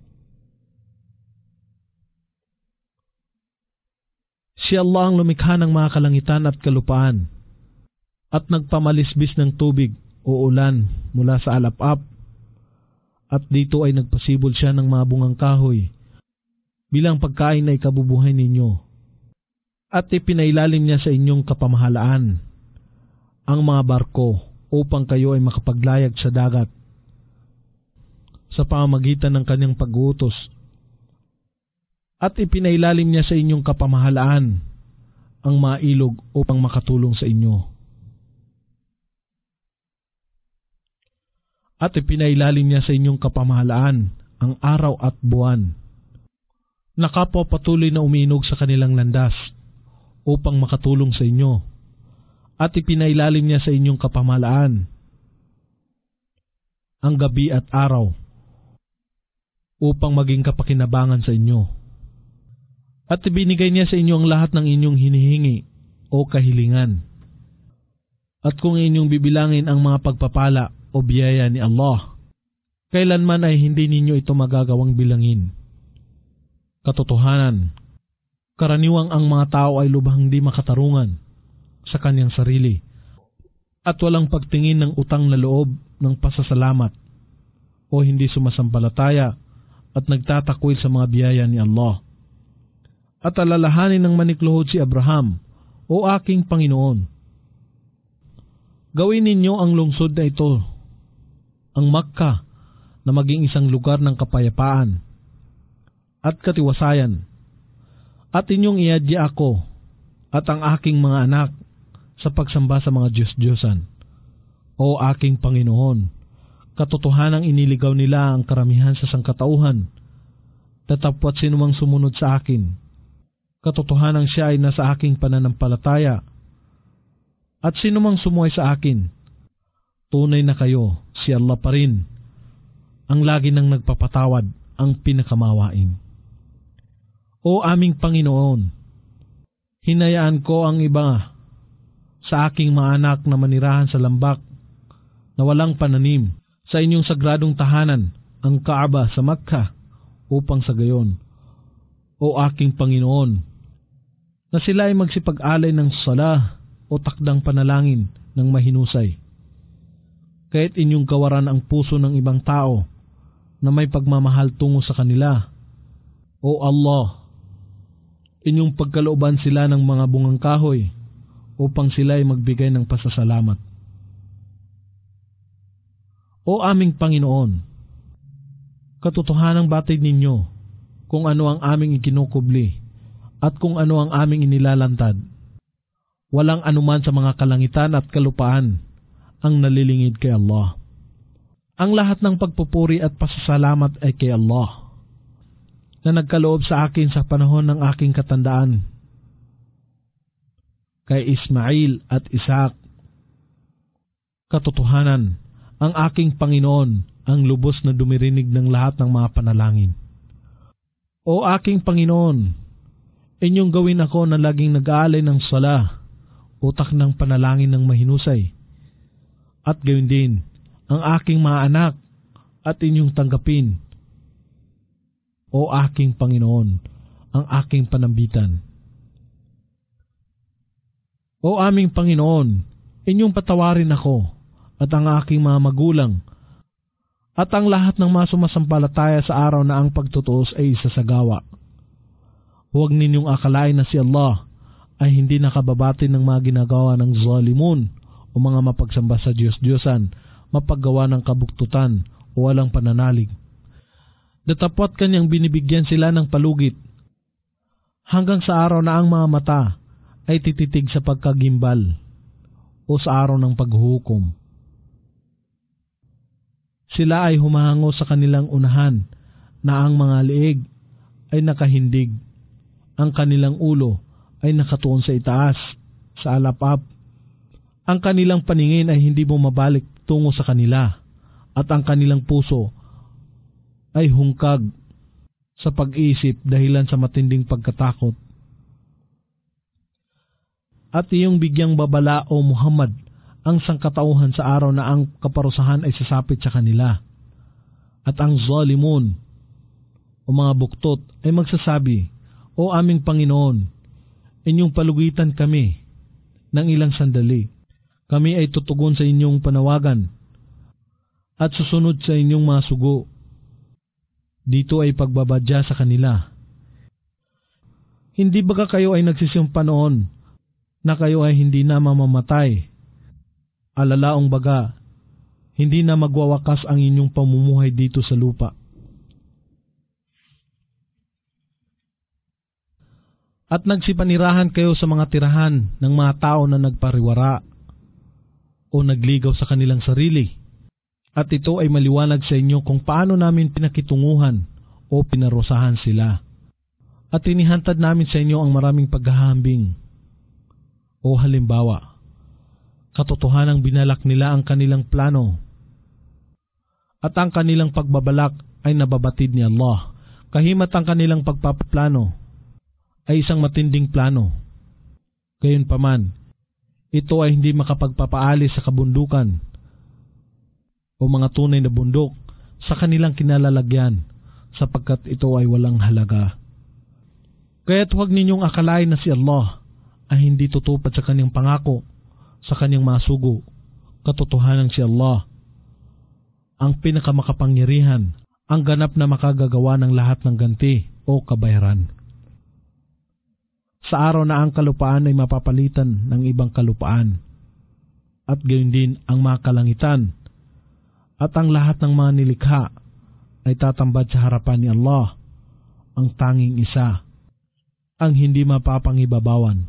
Si Allah ang lumikha ng mga kalangitan at kalupaan at nagpamalisbis ng tubig o ulan mula sa alap-ap, at dito ay nagpasibol siya ng mga bungang kahoy bilang pagkain na ikabubuhay ninyo, at ipinailalim niya sa inyong kapamahalaan ang mga barko upang kayo ay makapaglayag sa dagat sa pamamagitan ng kanyang pag-uutos, at ipinailalim niya sa inyong kapamahalaan ang mga ilog upang makatulong sa inyo, at ipinailalim niya sa inyong kapamahalaan ang araw at buwan na kapwa patuloy na umiinog sa kanilang landas upang makatulong sa inyo, at ipinailalim niya sa inyong kapamahalaan ang gabi at araw upang maging kapakinabangan sa inyo, at ibinigay niya sa inyo ang lahat ng inyong hinihingi o kahilingan. At kung inyong bibilangin ang mga pagpapala o biyaya ni Allah, kailanman ay hindi ninyo ito magagawang bilangin. Katotohanan, karaniwang ang mga tao ay lubhang di makatarungan sa kanyang sarili at walang pagtingin ng utang na loob ng pasasalamat o hindi sumasampalataya at nagtatakwil sa mga biyaya ni Allah. At alalahanin ng manikluhod si Abraham, O aking Panginoon, gawin ninyo ang lungsod na ito, ang Makkah, na maging isang lugar ng kapayapaan at katiwasayan, at inyong iadya ako at ang aking mga anak sa pagsamba sa mga Diyos-Diyosan. O aking Panginoon, katotohanang iniligaw nila ang karamihan sa sangkatauhan, tatapwat sinumang sumunod sa akin. Katotohanang siya ay nasa aking pananampalataya, at sinumang sumuway sa akin, tunay na kayo, si Allah pa rin, ang lagi nang nagpapatawad, ang pinakamawain. O aming Panginoon, hinayaan ko ang iba sa aking mga anak na manirahan sa lambak na walang pananim sa inyong sagradong tahanan, ang Kaaba sa Makkah, upang sa gayon, O aking Panginoon, na sila ay magsipag-alay ng salah o takdang panalangin ng mahinusay, kahit inyong kawaran ang puso ng ibang tao na may pagmamahal tungo sa kanila. O Allah, inyong pagkalooban sila ng mga bungang kahoy upang sila ay magbigay ng pasasalamat. O aming Panginoon, katotohanang batid ninyo kung ano ang aming ikinukubli at kung ano ang aming inilalantad. Walang anuman sa mga kalangitan at kalupaan ang nalilingid kay Allah. Ang lahat ng pagpupuri at pasasalamat ay kay Allah, na nagkaloob sa akin sa panahon ng aking katandaan, kay Ismail at Isaac. Katotohanan, ang aking Panginoon ang lubos na dumirinig ng lahat ng mga panalangin. O aking Panginoon, inyong gawin ako na laging nag-aalay ng sala, utak ng panalangin ng mahinusay, at gawin din ang aking mga anak at inyong tanggapin, o aking Panginoon, ang aking panambitan. O aming Panginoon, inyong patawarin ako at ang aking mga magulang at ang lahat ng mga sumasampalataya sa araw na ang pagtutuos ay isasagawa. Huwag ninyong akalain na si Allah ay hindi nakababati ng mga ginagawa ng zalimun o mga mapagsamba sa Diyos-Diyosan, mapaggawa ng kabuktutan o walang pananalig. Datapwat kanyang binibigyan sila ng palugit hanggang sa araw na ang mga mata ay tititig sa pagkagimbal o sa araw ng paghuhukom. Sila ay humahango sa kanilang unahan na ang mga liig ay nakahindig, ang kanilang ulo ay nakatuon sa itaas, sa alapap. Ang kanilang paningin ay hindi bumabalik tungo sa kanila, at ang kanilang puso ay hungkag sa pag-iisip dahilan sa matinding pagkatakot. At iyong bigyang babala, o Muhammad, ang sangkatauhan sa araw na ang kaparusahan ay sasapit sa kanila. At ang zalimun, o mga buktot, ay magsasabi, O aming Panginoon, inyong palugitan kami ng ilang sandali. Kami ay tutugon sa inyong panawagan at susunod sa inyong mga sugo. Dito ay pagbabadya sa kanila. Hindi baga kayo ay nagsisimpa noon na kayo ay hindi na mamamatay? Alalaong baga, hindi na magwawakas ang inyong pamumuhay dito sa lupa. At nagsipanirahan kayo sa mga tirahan ng mga tao na nagpariwara o nagligaw sa kanilang sarili. At ito ay maliwanag sa inyo kung paano namin pinakitunguhan o pinarusahan sila. At inihantad namin sa inyo ang maraming paghahambing. O halimbawa, katotohanang binalak nila ang kanilang plano. At ang kanilang pagbabalak ay nababatid ni Allah. Kahimat ang kanilang pagpaplano ay isang matinding plano. Gayunpaman, ito ay hindi makapagpapaalis sa kabundukan o mga tunay na bundok sa kanilang kinalalagyan, sapagkat ito ay walang halaga. Kaya't huwag ninyong akalain na si Allah ay hindi tutupad sa kanyang pangako, sa kanyang mga sugo. Katotohanan si Allah ang pinakamakapangyarihan, ang ganap na makagagawa ng lahat ng ganti o kabayaran. Sa araw na ang kalupaan ay mapapalitan ng ibang kalupaan, at gayon din ang mga kalangitan, at ang lahat ng mga nilikha ay tatambad sa harapan ni Allah, ang tanging isa, ang hindi mapapangibabawan.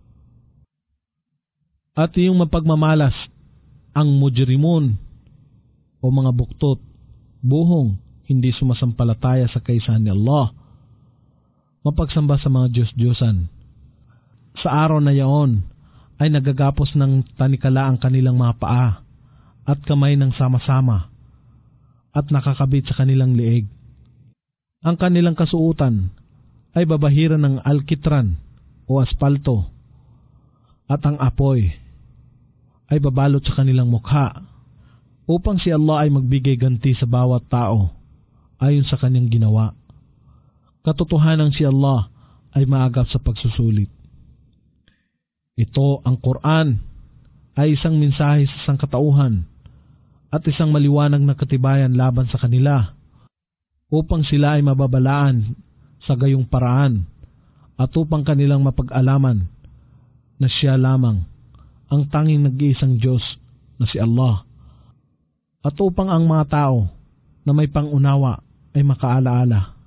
At iyong mapagmamalas, ang mujrimun o mga buktot, buhong hindi sumasampalataya sa kaisahan ni Allah, mapagsamba sa mga Diyos-Diyosan. Sa araw na yaon ay nagagapos ng tanikala ang kanilang mga paa at kamay ng sama-sama at nakakabit sa kanilang liig. Ang kanilang kasuutan ay babahiran ng alkitran o aspalto, at ang apoy ay babalot sa kanilang mukha, upang si Allah ay magbigay ganti sa bawat tao ayon sa kanyang ginawa. Katotohanan si Allah ay maagap sa pagsusulit. Ito, ang Quran, ay isang mensahe sa sangkatauhan at isang maliwanag na katibayan laban sa kanila, upang sila ay mababalaan sa gayong paraan at upang kanilang mapag-alaman na siya lamang ang tanging nag-iisang Diyos na si Allah, at upang ang mga tao na may pangunawa ay makaalaala